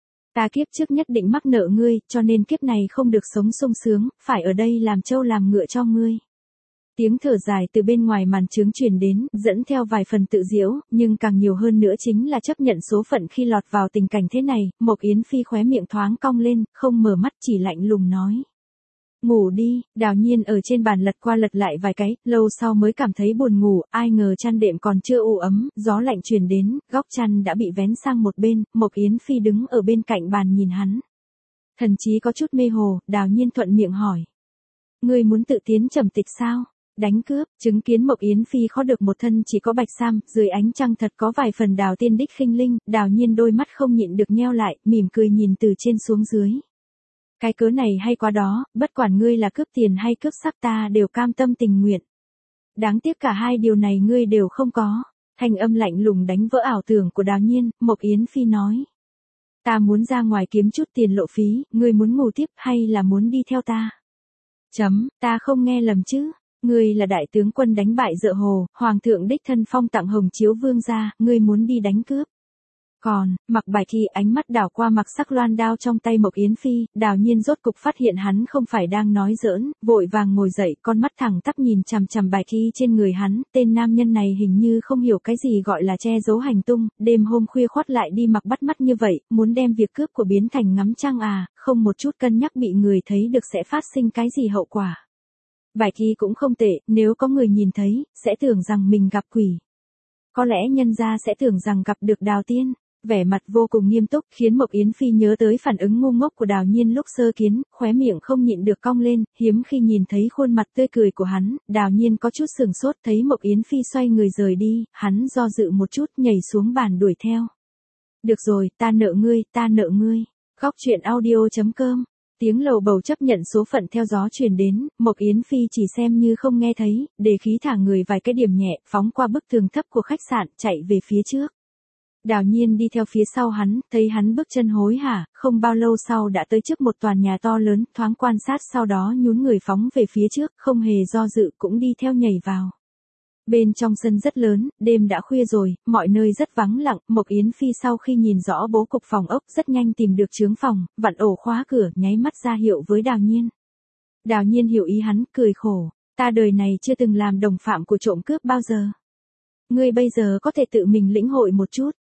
Ta kiếp trước nhất định mắc nợ ngươi, cho nên kiếp này không được sống sung sướng, phải ở đây làm trâu làm ngựa cho ngươi. Tiếng thở dài từ bên ngoài màn trướng truyền đến, dẫn theo vài phần tự giễu, nhưng càng nhiều hơn nữa chính là chấp nhận số phận khi lọt vào tình cảnh thế này. Mộc Yến Phi khóe miệng thoáng cong lên, không mở mắt, chỉ lạnh lùng nói. Ngủ đi. Đào Nhiên ở trên bàn lật qua lật lại vài cái, lâu sau mới cảm thấy buồn ngủ, ai ngờ chăn đệm còn chưa ủ ấm, gió lạnh truyền đến, góc chăn đã bị vén sang một bên, Mộc Yến Phi đứng ở bên cạnh bàn nhìn hắn. Thần chí có chút mê hồ, Đào Nhiên thuận miệng hỏi. Ngươi muốn tự tiến trầm tịch sao? Đánh cướp, chứng kiến Mộc Yến Phi khó được một thân chỉ có bạch sam, dưới ánh trăng thật có vài phần Đào tiên đích khinh linh, Đào Nhiên đôi mắt không nhịn được nheo lại, mỉm cười nhìn từ trên xuống dưới. Cái cớ này hay quá đó, bất quản ngươi là cướp tiền hay cướp sắc ta đều cam tâm tình nguyện. Đáng tiếc cả hai điều này ngươi đều không có. Thanh âm lạnh lùng đánh vỡ ảo tưởng của Đào Nhiên, Mộc Yến Phi nói. Ta muốn ra ngoài kiếm chút tiền lộ phí, ngươi muốn ngủ tiếp hay là muốn đi theo ta? Ta không nghe lầm chứ? Ngươi là đại tướng quân đánh bại Dợ Hồ, hoàng thượng đích thân phong tặng Hồng Chiếu vương gia, ngươi muốn đi đánh cướp. Còn, Mặc Bài Kỳ ánh mắt đảo qua mặc sắc loan đao trong tay Mộc Yến Phi, Đào Nhiên rốt cục phát hiện hắn không phải đang nói giỡn, vội vàng ngồi dậy, con mắt thẳng tắp nhìn chằm chằm Bài Kỳ trên người hắn, tên nam nhân này hình như không hiểu cái gì gọi là che giấu hành tung, đêm hôm khuya khoắt lại đi mặc bắt mắt như vậy, muốn đem việc cướp của biến thành ngắm trăng không một chút cân nhắc bị người thấy được sẽ phát sinh cái gì hậu quả. Bài Kỳ cũng không tệ, nếu có người nhìn thấy, sẽ tưởng rằng mình gặp quỷ. Có lẽ nhân gia sẽ tưởng rằng gặp được Đào tiên. Vẻ mặt vô cùng nghiêm túc, khiến Mộc Yến Phi nhớ tới phản ứng ngu ngốc của Đào Nhiên lúc sơ kiến, khóe miệng không nhịn được cong lên, hiếm khi nhìn thấy khuôn mặt tươi cười của hắn, Đào Nhiên có chút sừng sốt, thấy Mộc Yến Phi xoay người rời đi, hắn do dự một chút, nhảy xuống bàn đuổi theo. Được rồi, ta nợ ngươi, ta nợ ngươi. Góc chuyện audio.com. Tiếng lầu bầu chấp nhận số phận theo gió truyền đến, Mộc Yến Phi chỉ xem như không nghe thấy, để khí thả người vài cái điểm nhẹ, phóng qua bức tường thấp của khách sạn, chạy về phía trước. Đào Nhiên đi theo phía sau hắn, thấy hắn bước chân hối hả, không bao lâu sau đã tới trước một tòa nhà to lớn, thoáng quan sát sau đó nhún người phóng về phía trước, không hề do dự cũng đi theo nhảy vào. Bên trong sân rất lớn, đêm đã khuya rồi, mọi nơi rất vắng lặng, Mộc Yến Phi sau khi nhìn rõ bố cục phòng ốc rất nhanh tìm được trướng phòng, vặn ổ khóa cửa, nháy mắt ra hiệu với Đào Nhiên. Đào Nhiên hiểu ý hắn, cười khổ, ta đời này chưa từng làm đồng phạm của trộm cướp bao giờ. Ngươi bây giờ có thể tự mình lĩnh hội một chút.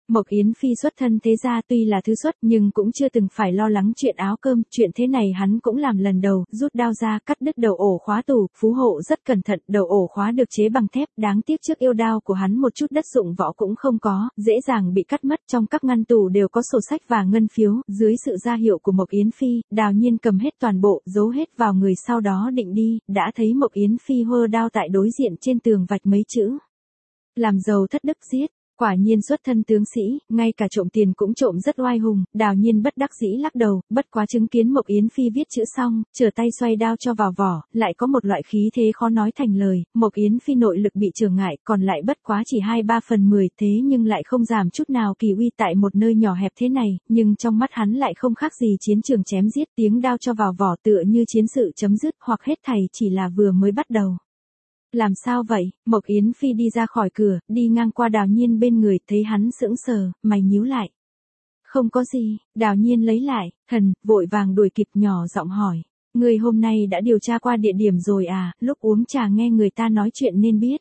Mộc Yến Phi xuất thân thế gia tuy là thứ xuất nhưng cũng chưa từng phải lo lắng chuyện áo cơm, chuyện thế này hắn cũng làm lần đầu, rút đao ra cắt đứt đầu ổ khóa tủ, phú hộ rất cẩn thận, đầu ổ khóa được chế bằng thép, đáng tiếc trước yêu đao của hắn một chút đất dụng võ cũng không có, dễ dàng bị cắt mất, trong các ngăn tủ đều có sổ sách và ngân phiếu, dưới sự ra hiệu của Mộc Yến Phi, Đào Nhiên cầm hết toàn bộ, giấu hết vào người sau đó định đi, đã thấy Mộc Yến Phi hơ đao tại đối diện trên tường vạch mấy chữ. Làm giàu thất đức giết. Quả nhiên xuất thân tướng sĩ, ngay cả trộm tiền cũng trộm rất oai hùng, Đào Nhiên bất đắc dĩ lắc đầu, bất quá chứng kiến Mộc Yến Phi viết chữ xong, trở tay xoay đao cho vào vỏ, lại có một loại khí thế khó nói thành lời, Mộc Yến Phi nội lực bị trở ngại, còn lại bất quá chỉ 2/3/10, thế nhưng lại không giảm chút nào kỳ uy tại một nơi nhỏ hẹp thế này, nhưng trong mắt hắn lại không khác gì chiến trường chém giết, tiếng đao cho vào vỏ tựa như chiến sự chấm dứt, hoặc hết thảy chỉ là vừa mới bắt đầu. Làm sao vậy? Mộc Yến Phi đi ra khỏi cửa, đi ngang qua Đào Nhiên bên người, thấy hắn sững sờ, mày nhíu lại. Không có gì, Đào Nhiên lấy lại, thần, vội vàng đuổi kịp nhỏ giọng hỏi. Người hôm nay đã điều tra qua địa điểm rồi à, lúc uống trà nghe người ta nói chuyện nên biết.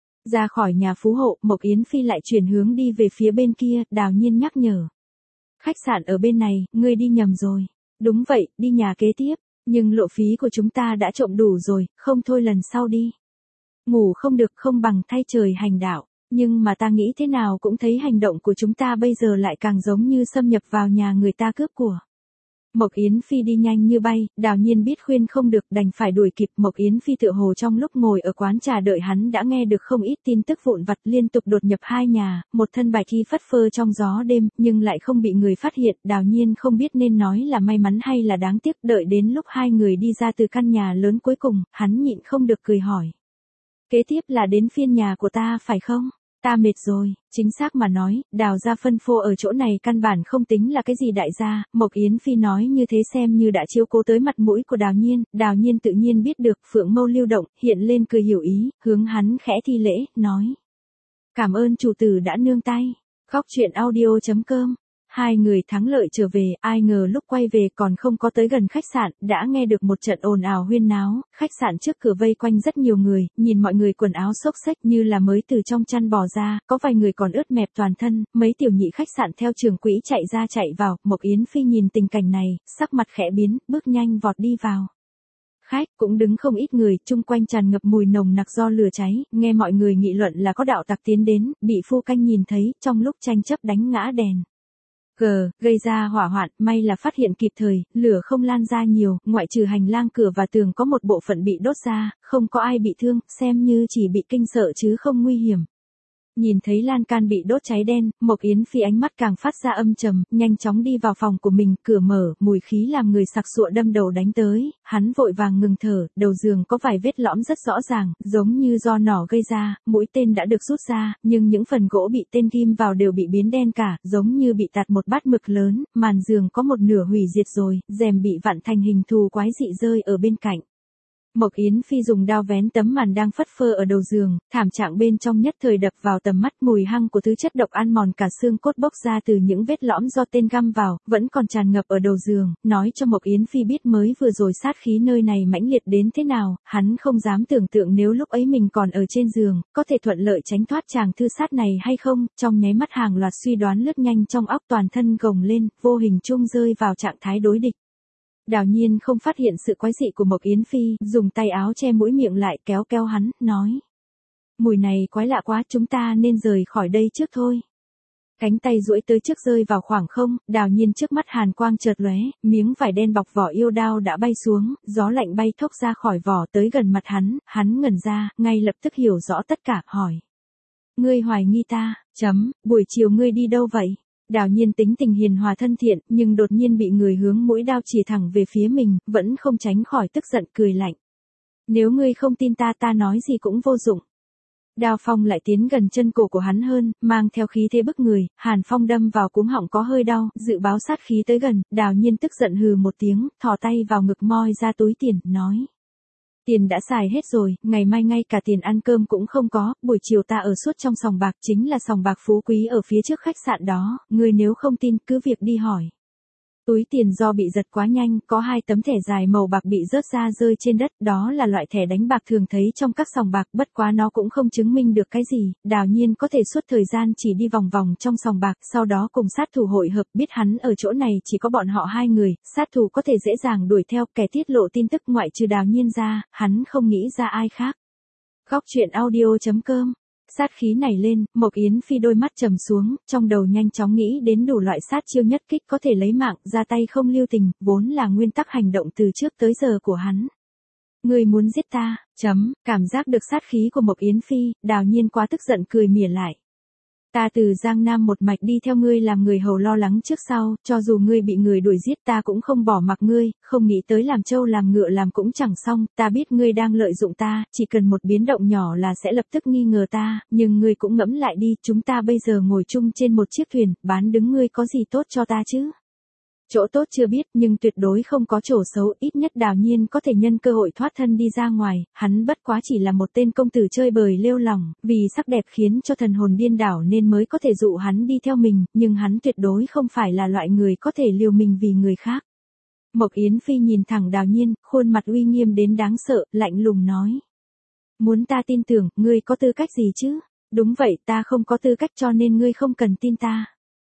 Ra khỏi nhà phú hộ, Mộc Yến Phi lại chuyển hướng đi về phía bên kia, Đào Nhiên nhắc nhở. Khách sạn ở bên này, ngươi đi nhầm rồi. Đúng vậy, đi nhà kế tiếp, nhưng lộ phí của chúng ta đã trộm đủ rồi, không thôi lần sau đi. Ngủ không được không bằng thay trời hành đạo, nhưng mà ta nghĩ thế nào cũng thấy hành động của chúng ta bây giờ lại càng giống như xâm nhập vào nhà người ta cướp của. Mộc Yến Phi đi nhanh như bay, Đào Nhiên biết khuyên không được đành phải đuổi kịp. Mộc Yến Phi tựa hồ trong lúc ngồi ở quán trà đợi hắn đã nghe được không ít tin tức vụn vặt liên tục đột nhập hai nhà, một thân bạch y phất phơ trong gió đêm, nhưng lại không bị người phát hiện. Đào Nhiên không biết nên nói là may mắn hay là đáng tiếc, đợi đến lúc hai người đi ra từ căn nhà lớn cuối cùng, hắn nhịn không được cười hỏi. Kế tiếp là đến phiên nhà của ta phải không? Ta mệt rồi, chính xác mà nói, Đào gia phân phô ở chỗ này căn bản không tính là cái gì đại gia, Mộc Yến Phi nói như thế xem như đã chiếu cố tới mặt mũi của Đào Nhiên tự nhiên biết được, phượng mâu lưu động, hiện lên cười hiểu ý, hướng hắn khẽ thi lễ, nói. Cảm ơn chủ tử đã nương tay, góc truyện audio.com. Hai người thắng lợi trở về, ai ngờ lúc quay về còn không có tới gần khách sạn, đã nghe được một trận ồn ào huyên náo, khách sạn trước cửa vây quanh rất nhiều người, nhìn mọi người quần áo xốc xếch như là mới từ trong chăn bò ra, có vài người còn ướt mẹp toàn thân, mấy tiểu nhị khách sạn theo trường quỹ chạy ra chạy vào, Mộc Yến Phi nhìn tình cảnh này, sắc mặt khẽ biến, bước nhanh vọt đi vào. Khách cũng đứng không ít người, chung quanh tràn ngập mùi nồng nặc do lửa cháy, nghe mọi người nghị luận là có đạo tặc tiến đến, bị phu canh nhìn thấy, trong lúc tranh chấp đánh ngã đèn. Gây ra hỏa hoạn, may là phát hiện kịp thời, lửa không lan ra nhiều, ngoại trừ hành lang cửa và tường có một bộ phận bị đốt ra, không có ai bị thương, xem như chỉ bị kinh sợ chứ không nguy hiểm. Nhìn thấy lan can bị đốt cháy đen, Mộc Yến Phi ánh mắt càng phát ra âm trầm, nhanh chóng đi vào phòng của mình, cửa mở, mùi khí làm người sặc sụa đâm đầu đánh tới, hắn vội vàng ngừng thở, đầu giường có vài vết lõm rất rõ ràng, giống như do nỏ gây ra, mũi tên đã được rút ra, nhưng những phần gỗ bị tên ghim vào đều bị biến đen cả, giống như bị tạt một bát mực lớn, màn giường có một nửa hủy diệt rồi, rèm bị vặn thành hình thù quái dị rơi ở bên cạnh. Mộc Yến Phi dùng đao vén tấm màn đang phất phơ ở đầu giường, thảm trạng bên trong nhất thời đập vào tầm mắt, mùi hăng của thứ chất độc ăn mòn cả xương cốt bốc ra từ những vết lõm do tên găm vào, vẫn còn tràn ngập ở đầu giường, nói cho Mộc Yến Phi biết mới vừa rồi sát khí nơi này mãnh liệt đến thế nào, hắn không dám tưởng tượng nếu lúc ấy mình còn ở trên giường, có thể thuận lợi tránh thoát chàng thư sát này hay không, trong nháy mắt hàng loạt suy đoán lướt nhanh trong óc, toàn thân gồng lên, vô hình chung rơi vào trạng thái đối địch. Đào Nhiên không phát hiện sự quái dị của Mộc Yến Phi, dùng tay áo che mũi miệng lại, kéo kéo hắn, nói. Mùi này quái lạ quá, chúng ta nên rời khỏi đây trước thôi. Cánh tay duỗi tới trước rơi vào khoảng không, Đào Nhiên trước mắt hàn quang chợt lóe, miếng vải đen bọc vỏ yêu đao đã bay xuống, gió lạnh bay thốc ra khỏi vỏ tới gần mặt hắn ngẩn ra, ngay lập tức hiểu rõ tất cả, hỏi. Ngươi hoài nghi ta, buổi chiều ngươi đi đâu vậy? Đào Nhiên tính tình hiền hòa thân thiện, nhưng đột nhiên bị người hướng mũi đao chỉ thẳng về phía mình, vẫn không tránh khỏi tức giận cười lạnh. Nếu ngươi không tin ta nói gì cũng vô dụng. Đao phong lại tiến gần chân cổ của hắn hơn, mang theo khí thế bức người, hàn phong đâm vào cuống họng có hơi đau, dự báo sát khí tới gần, Đào Nhiên tức giận hừ một tiếng, thò tay vào ngực moi ra túi tiền, nói. Tiền đã xài hết rồi, ngày mai ngay cả tiền ăn cơm cũng không có, buổi chiều ta ở suốt trong sòng bạc, chính là sòng bạc phú quý ở phía trước khách sạn đó, ngươi nếu không tin cứ việc đi hỏi. Túi tiền do bị giật quá nhanh, có 2 tấm thẻ dài màu bạc bị rớt ra rơi trên đất, đó là loại thẻ đánh bạc thường thấy trong các sòng bạc, bất quá nó cũng không chứng minh được cái gì, Đào Nhiên có thể suốt thời gian chỉ đi vòng vòng trong sòng bạc, sau đó cùng sát thủ hội hợp, biết hắn ở chỗ này chỉ có bọn họ 2 người, sát thủ có thể dễ dàng đuổi theo, kẻ tiết lộ tin tức ngoại trừ Đào Nhiên ra, hắn không nghĩ ra ai khác. Góc truyện audio.com. Sát khí nảy lên, Mộc Yến Phi đôi mắt trầm xuống, trong đầu nhanh chóng nghĩ đến đủ loại sát chiêu nhất kích có thể lấy mạng, ra tay không lưu tình, vốn là nguyên tắc hành động từ trước tới giờ của hắn. Ngươi muốn giết ta, cảm giác được sát khí của Mộc Yến Phi, Đào Nhiên quá tức giận cười mỉa lại. Ta từ Giang Nam một mạch đi theo ngươi làm người hầu lo lắng trước sau, cho dù ngươi bị người đuổi giết ta cũng không bỏ mặc ngươi, không nghĩ tới làm trâu làm ngựa làm cũng chẳng xong, ta biết ngươi đang lợi dụng ta, chỉ cần một biến động nhỏ là sẽ lập tức nghi ngờ ta, nhưng ngươi cũng ngẫm lại đi, chúng ta bây giờ ngồi chung trên một chiếc thuyền, bán đứng ngươi có gì tốt cho ta chứ? Chỗ tốt chưa biết nhưng tuyệt đối không có chỗ xấu, ít nhất Đào Nhiên có thể nhân cơ hội thoát thân đi ra ngoài, hắn bất quá chỉ là một tên công tử chơi bời lêu lỏng, vì sắc đẹp khiến cho thần hồn điên đảo nên mới có thể dụ hắn đi theo mình, nhưng hắn tuyệt đối không phải là loại người có thể liều mình vì người khác. Mộc Yến Phi nhìn thẳng Đào Nhiên, khuôn mặt uy nghiêm đến đáng sợ, lạnh lùng nói. Muốn ta tin tưởng, ngươi có tư cách gì chứ? Đúng vậy, ta không có tư cách cho nên ngươi không cần tin ta.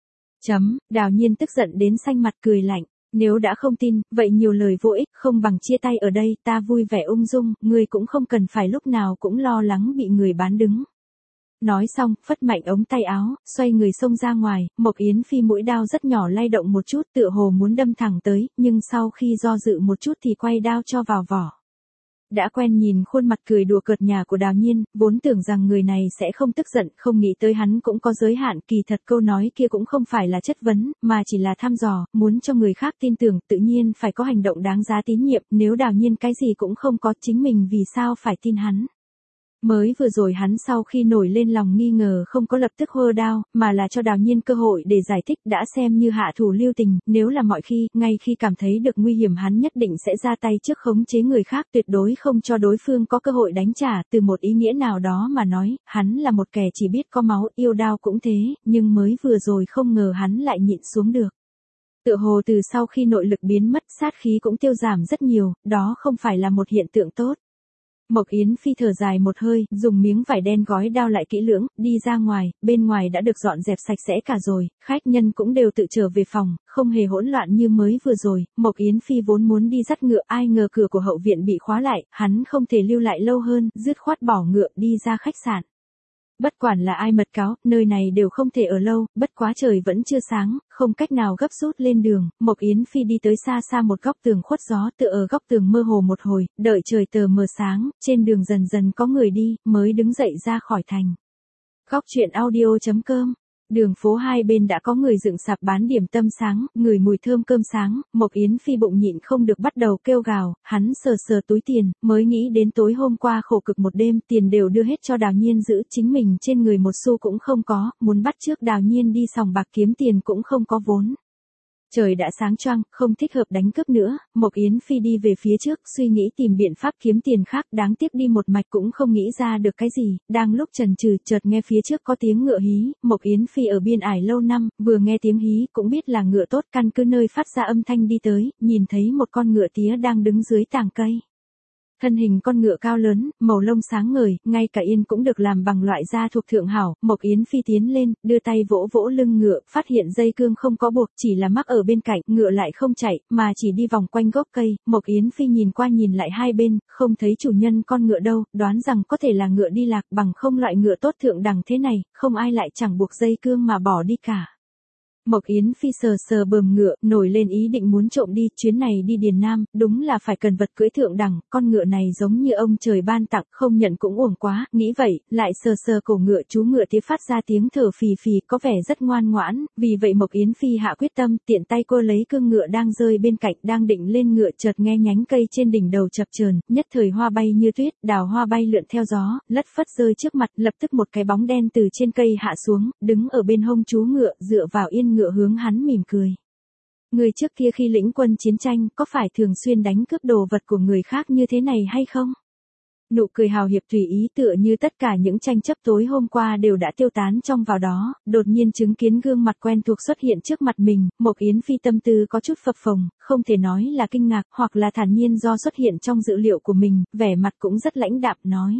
Đào Nhiên tức giận đến xanh mặt cười lạnh, nếu đã không tin, vậy nhiều lời vô ích, không bằng chia tay ở đây, ta vui vẻ ung dung, ngươi cũng không cần phải lúc nào cũng lo lắng bị người bán đứng. Nói xong, phất mạnh ống tay áo, xoay người xông ra ngoài, Mộc Yến Phi mũi đao rất nhỏ lay động một chút tựa hồ muốn đâm thẳng tới, nhưng sau khi do dự một chút thì quay đao cho vào vỏ. Đã quen nhìn khuôn mặt cười đùa cợt nhà của Đào Nhiên, vốn tưởng rằng người này sẽ không tức giận, không nghĩ tới hắn cũng có giới hạn, kỳ thật câu nói kia cũng không phải là chất vấn, mà chỉ là thăm dò, muốn cho người khác tin tưởng, tự nhiên phải có hành động đáng giá tín nhiệm, nếu Đào Nhiên cái gì cũng không có, chính mình vì sao phải tin hắn. Mới vừa rồi hắn sau khi nổi lên lòng nghi ngờ không có lập tức hơ đao, mà là cho Đào Nhiên cơ hội để giải thích, đã xem như hạ thủ lưu tình, nếu là mọi khi, ngay khi cảm thấy được nguy hiểm hắn nhất định sẽ ra tay trước khống chế người khác, tuyệt đối không cho đối phương có cơ hội đánh trả, từ một ý nghĩa nào đó mà nói, hắn là một kẻ chỉ biết có máu, yêu đao cũng thế, nhưng mới vừa rồi không ngờ hắn lại nhịn xuống được. Tựa hồ từ sau khi nội lực biến mất, sát khí cũng tiêu giảm rất nhiều, đó không phải là một hiện tượng tốt. Mộc Yến Phi thở dài một hơi, dùng miếng vải đen gói đao lại kỹ lưỡng, đi ra ngoài, bên ngoài đã được dọn dẹp sạch sẽ cả rồi, khách nhân cũng đều tự trở về phòng, không hề hỗn loạn như mới vừa rồi, Mộc Yến Phi vốn muốn đi dắt ngựa, ai ngờ cửa của hậu viện bị khóa lại, hắn không thể lưu lại lâu hơn, dứt khoát bỏ ngựa đi ra khách sạn. Bất quản là ai mật cáo, nơi này đều không thể ở lâu, bất quá trời vẫn chưa sáng, không cách nào gấp rút lên đường, Mộc Yến Phi đi tới xa xa một góc tường khuất gió, tựa ở góc tường mơ hồ một hồi, đợi trời tờ mờ sáng, trên đường dần dần có người đi, mới đứng dậy ra khỏi thành. Góc truyện audio.com. Đường phố hai bên đã có người dựng sạp bán điểm tâm sáng, ngửi mùi thơm cơm sáng, Mộc Yến Phi bụng nhịn không được bắt đầu kêu gào, hắn sờ sờ túi tiền, mới nghĩ đến tối hôm qua khổ cực một đêm, tiền đều đưa hết cho Đào Nhiên giữ, chính mình trên người một xu cũng không có, muốn bắt trước Đào Nhiên đi sòng bạc kiếm tiền cũng không có vốn. Trời đã sáng choang, không thích hợp đánh cướp nữa, Mộc Yến Phi đi về phía trước, suy nghĩ tìm biện pháp kiếm tiền khác, đáng tiếc đi một mạch cũng không nghĩ ra được cái gì, đang lúc chần chừ, chợt nghe phía trước có tiếng ngựa hí, Mộc Yến Phi ở biên ải lâu năm, vừa nghe tiếng hí cũng biết là ngựa tốt, căn cứ nơi phát ra âm thanh đi tới, nhìn thấy một con ngựa tía đang đứng dưới tàng cây. Thân hình con ngựa cao lớn, màu lông sáng ngời, ngay cả yên cũng được làm bằng loại da thuộc thượng hảo, Mộc Yến Phi tiến lên, đưa tay vỗ vỗ lưng ngựa, phát hiện dây cương không có buộc, chỉ là mắc ở bên cạnh, ngựa lại không chạy, mà chỉ đi vòng quanh gốc cây, Mộc Yến Phi nhìn qua nhìn lại hai bên, không thấy chủ nhân con ngựa đâu, đoán rằng có thể là ngựa đi lạc, bằng không loại ngựa tốt thượng đẳng thế này, không ai lại chẳng buộc dây cương mà bỏ đi cả. Mộc Yến Phi sờ sờ bờm ngựa, nổi lên ý định muốn trộm đi, chuyến này đi Điền Nam, đúng là phải cần vật cưỡi thượng đẳng, con ngựa này giống như ông trời ban tặng, không nhận cũng uổng quá, nghĩ vậy, lại sờ sờ cổ ngựa, chú ngựa tía phát ra tiếng thở phì phì, có vẻ rất ngoan ngoãn, vì vậy Mộc Yến Phi hạ quyết tâm, tiện tay cô lấy cương ngựa đang rơi bên cạnh, đang định lên ngựa, chợt nghe nhánh cây trên đỉnh đầu chập chờn, nhất thời hoa bay như tuyết, đào hoa bay lượn theo gió, lất phất rơi trước mặt, lập tức một cái bóng đen từ trên cây hạ xuống, đứng ở bên hông chú ngựa, dựa vào yên ngựa hướng hắn mỉm cười. Người trước kia khi lĩnh quân chiến tranh, có phải thường xuyên đánh cướp đồ vật của người khác như thế này hay không? Nụ cười hào hiệp tùy ý tựa như tất cả những tranh chấp tối hôm qua đều đã tiêu tán trong vào đó, đột nhiên chứng kiến gương mặt quen thuộc xuất hiện trước mặt mình, Mộc Yến Phi tâm tư có chút phập phồng, không thể nói là kinh ngạc hoặc là thản nhiên do xuất hiện trong dữ liệu của mình, vẻ mặt cũng rất lãnh đạm nói.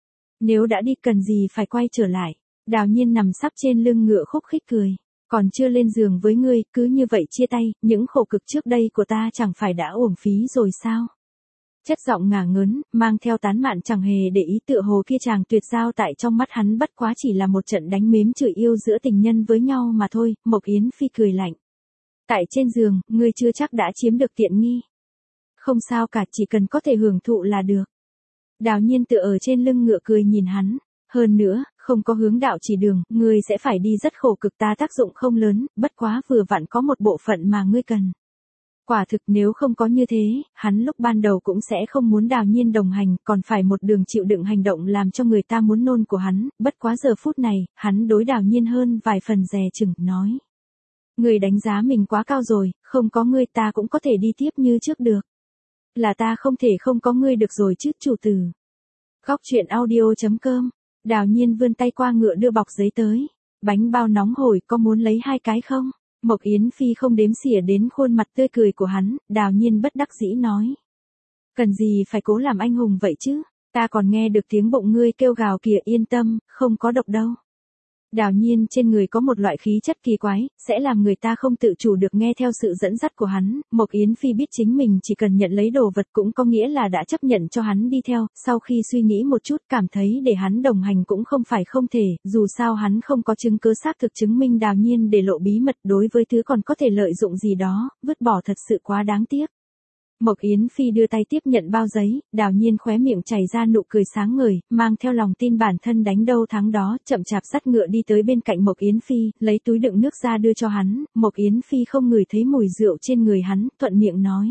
Nếu đã đi cần gì phải quay trở lại, Đào Nhiên nằm sắp trên lưng ngựa khúc khích cười. Còn chưa lên giường với ngươi, cứ như vậy chia tay, những khổ cực trước đây của ta chẳng phải đã uổng phí rồi sao? Chất giọng ngả ngớn, mang theo tán mạn chẳng hề để ý tựa hồ kia chàng tuyệt giao tại trong mắt hắn bất quá chỉ là một trận đánh mếm chửi yêu giữa tình nhân với nhau mà thôi, Mộc Yến Phi cười lạnh. Tại trên giường, ngươi chưa chắc đã chiếm được tiện nghi. Không sao cả, chỉ cần có thể hưởng thụ là được. Đào Nhiên tựa ở trên lưng ngựa cười nhìn hắn. Hơn nữa, không có hướng đạo chỉ đường, ngươi sẽ phải đi rất khổ cực, ta tác dụng không lớn, bất quá vừa vặn có một bộ phận mà ngươi cần. Quả thực nếu không có như thế, hắn lúc ban đầu cũng sẽ không muốn Đào Nhiên đồng hành, còn phải một đường chịu đựng hành động làm cho người ta muốn nôn của hắn, bất quá giờ phút này, hắn đối Đào Nhiên hơn vài phần dè chừng, nói. Ngươi đánh giá mình quá cao rồi, không có ngươi ta cũng có thể đi tiếp như trước được. Là ta không thể không có ngươi được rồi chứ chủ tử. Góc truyện audio.com. Đào Nhiên vươn tay qua ngựa đưa bọc giấy tới. Bánh bao nóng hổi, có muốn lấy 2 cái không? Mộc Yến Phi không đếm xỉa đến khuôn mặt tươi cười của hắn, Đào Nhiên bất đắc dĩ nói. Cần gì phải cố làm anh hùng vậy chứ? Ta còn nghe được tiếng bụng ngươi kêu gào kìa, yên tâm, không có độc đâu. Đào Nhiên trên người có một loại khí chất kỳ quái, sẽ làm người ta không tự chủ được nghe theo sự dẫn dắt của hắn. Mộc Yến Phi biết chính mình chỉ cần nhận lấy đồ vật cũng có nghĩa là đã chấp nhận cho hắn đi theo, sau khi suy nghĩ một chút cảm thấy để hắn đồng hành cũng không phải không thể, dù sao hắn không có chứng cứ xác thực chứng minh Đào Nhiên để lộ bí mật, đối với thứ còn có thể lợi dụng gì đó, vứt bỏ thật sự quá đáng tiếc. Mộc Yến Phi đưa tay tiếp nhận bao giấy, Đào Nhiên khóe miệng chảy ra nụ cười sáng ngời, mang theo lòng tin bản thân đánh đâu thắng đó, chậm chạp dắt ngựa đi tới bên cạnh Mộc Yến Phi, lấy túi đựng nước ra đưa cho hắn, Mộc Yến Phi không ngửi thấy mùi rượu trên người hắn, thuận miệng nói.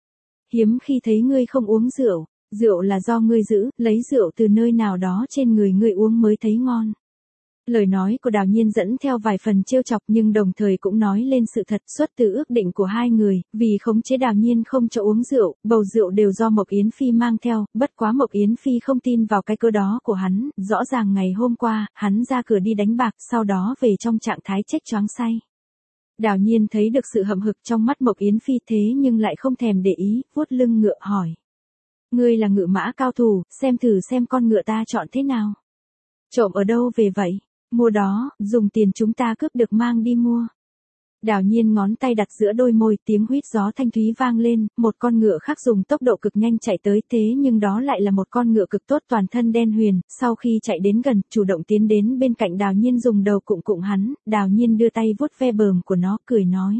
Hiếm khi thấy ngươi không uống rượu, rượu là do ngươi giữ, lấy rượu từ nơi nào đó trên người ngươi uống mới thấy ngon. Lời nói của Đào Nhiên dẫn theo vài phần trêu chọc nhưng đồng thời cũng nói lên sự thật xuất từ ước định của hai người, vì khống chế Đào Nhiên không cho uống rượu, bầu rượu đều do Mộc Yến Phi mang theo, bất quá Mộc Yến Phi không tin vào cái cơ đó của hắn, rõ ràng ngày hôm qua, hắn ra cửa đi đánh bạc, sau đó về trong trạng thái chết choáng say. Đào Nhiên thấy được sự hậm hực trong mắt Mộc Yến Phi thế nhưng lại không thèm để ý, vuốt lưng ngựa hỏi. Ngươi là ngựa mã cao thủ, xem thử xem con ngựa ta chọn thế nào. Trộm ở đâu về vậy? Mua đó, dùng tiền chúng ta cướp được mang đi mua. Đào Nhiên ngón tay đặt giữa đôi môi, tiếng huýt gió thanh thúy vang lên, một con ngựa khác dùng tốc độ cực nhanh chạy tới, thế nhưng đó lại là một con ngựa cực tốt toàn thân đen huyền, sau khi chạy đến gần, chủ động tiến đến bên cạnh Đào Nhiên dùng đầu cụng cụng hắn, Đào Nhiên đưa tay vuốt ve bờm của nó, cười nói.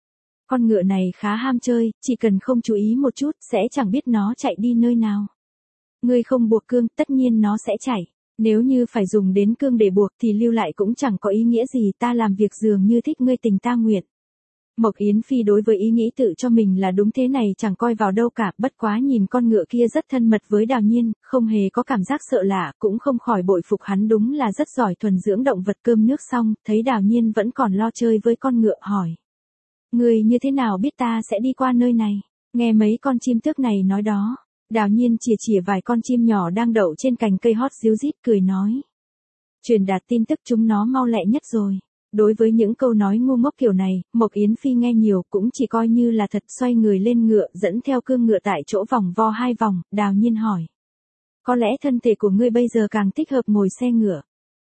Con ngựa này khá ham chơi, chỉ cần không chú ý một chút, sẽ chẳng biết nó chạy đi nơi nào. Ngươi không buộc cương, tất nhiên nó sẽ chạy. Nếu như phải dùng đến cương để buộc thì lưu lại cũng chẳng có ý nghĩa gì, ta làm việc dường như thích ngươi tình ta nguyện. Mộc Yến Phi đối với ý nghĩ tự cho mình là đúng thế này chẳng coi vào đâu cả, bất quá nhìn con ngựa kia rất thân mật với Đào Nhiên, không hề có cảm giác sợ lạ, cũng không khỏi bội phục hắn đúng là rất giỏi thuần dưỡng động vật. Cơm nước xong, thấy Đào Nhiên vẫn còn lo chơi với con ngựa hỏi. Ngươi như thế nào biết ta sẽ đi qua nơi này? Nghe mấy con chim tước này nói đó. Đào Nhiên chìa vài con chim nhỏ đang đậu trên cành cây hót ríu rít cười nói. Truyền đạt tin tức chúng nó mau lẹ nhất rồi. Đối với những câu nói ngu ngốc kiểu này, Mộc Yến Phi nghe nhiều cũng chỉ coi như là thật, xoay người lên ngựa dẫn theo cương ngựa tại chỗ vòng vo 2 vòng, Đào Nhiên hỏi. Có lẽ thân thể của ngươi bây giờ càng thích hợp ngồi xe ngựa.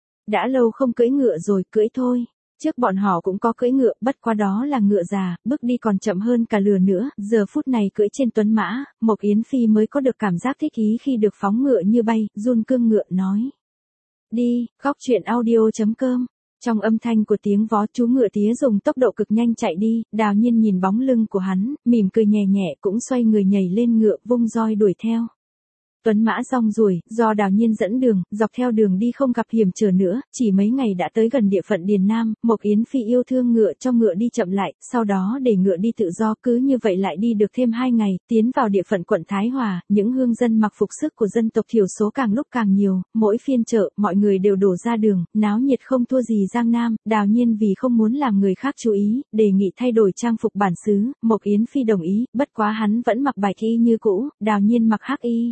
Đã lâu không cưỡi ngựa rồi, cưỡi thôi. Trước bọn họ cũng có cưỡi ngựa, bất quá đó là ngựa già, bước đi còn chậm hơn cả lừa nữa, giờ phút này cưỡi trên tuấn mã, Mộc Yến Phi mới có được cảm giác thích ý khi được phóng ngựa như bay, run cương ngựa nói. Đi, góc truyện audio.com. Trong âm thanh của tiếng vó chú ngựa tía dùng tốc độ cực nhanh chạy đi, Đào Nhiên nhìn bóng lưng của hắn, mỉm cười nhẹ nhẹ cũng xoay người nhảy lên ngựa vung roi đuổi theo. Tuấn mã rong ruổi, do Đào Nhiên dẫn đường, dọc theo đường đi không gặp hiểm trở nữa, chỉ mấy ngày đã tới gần địa phận Điền Nam, Mộc Yến Phi yêu thương ngựa cho ngựa đi chậm lại, sau đó để ngựa đi tự do, cứ như vậy lại đi được thêm 2 ngày, tiến vào địa phận quận Thái Hòa, những hương dân mặc phục sức của dân tộc thiểu số càng lúc càng nhiều, mỗi phiên chợ, mọi người đều đổ ra đường, náo nhiệt không thua gì Giang Nam. Đào Nhiên vì không muốn làm người khác chú ý, đề nghị thay đổi trang phục bản xứ, Mộc Yến Phi đồng ý, bất quá hắn vẫn mặc bạch y như cũ, Đào Nhiên mặc hắc y, nhìn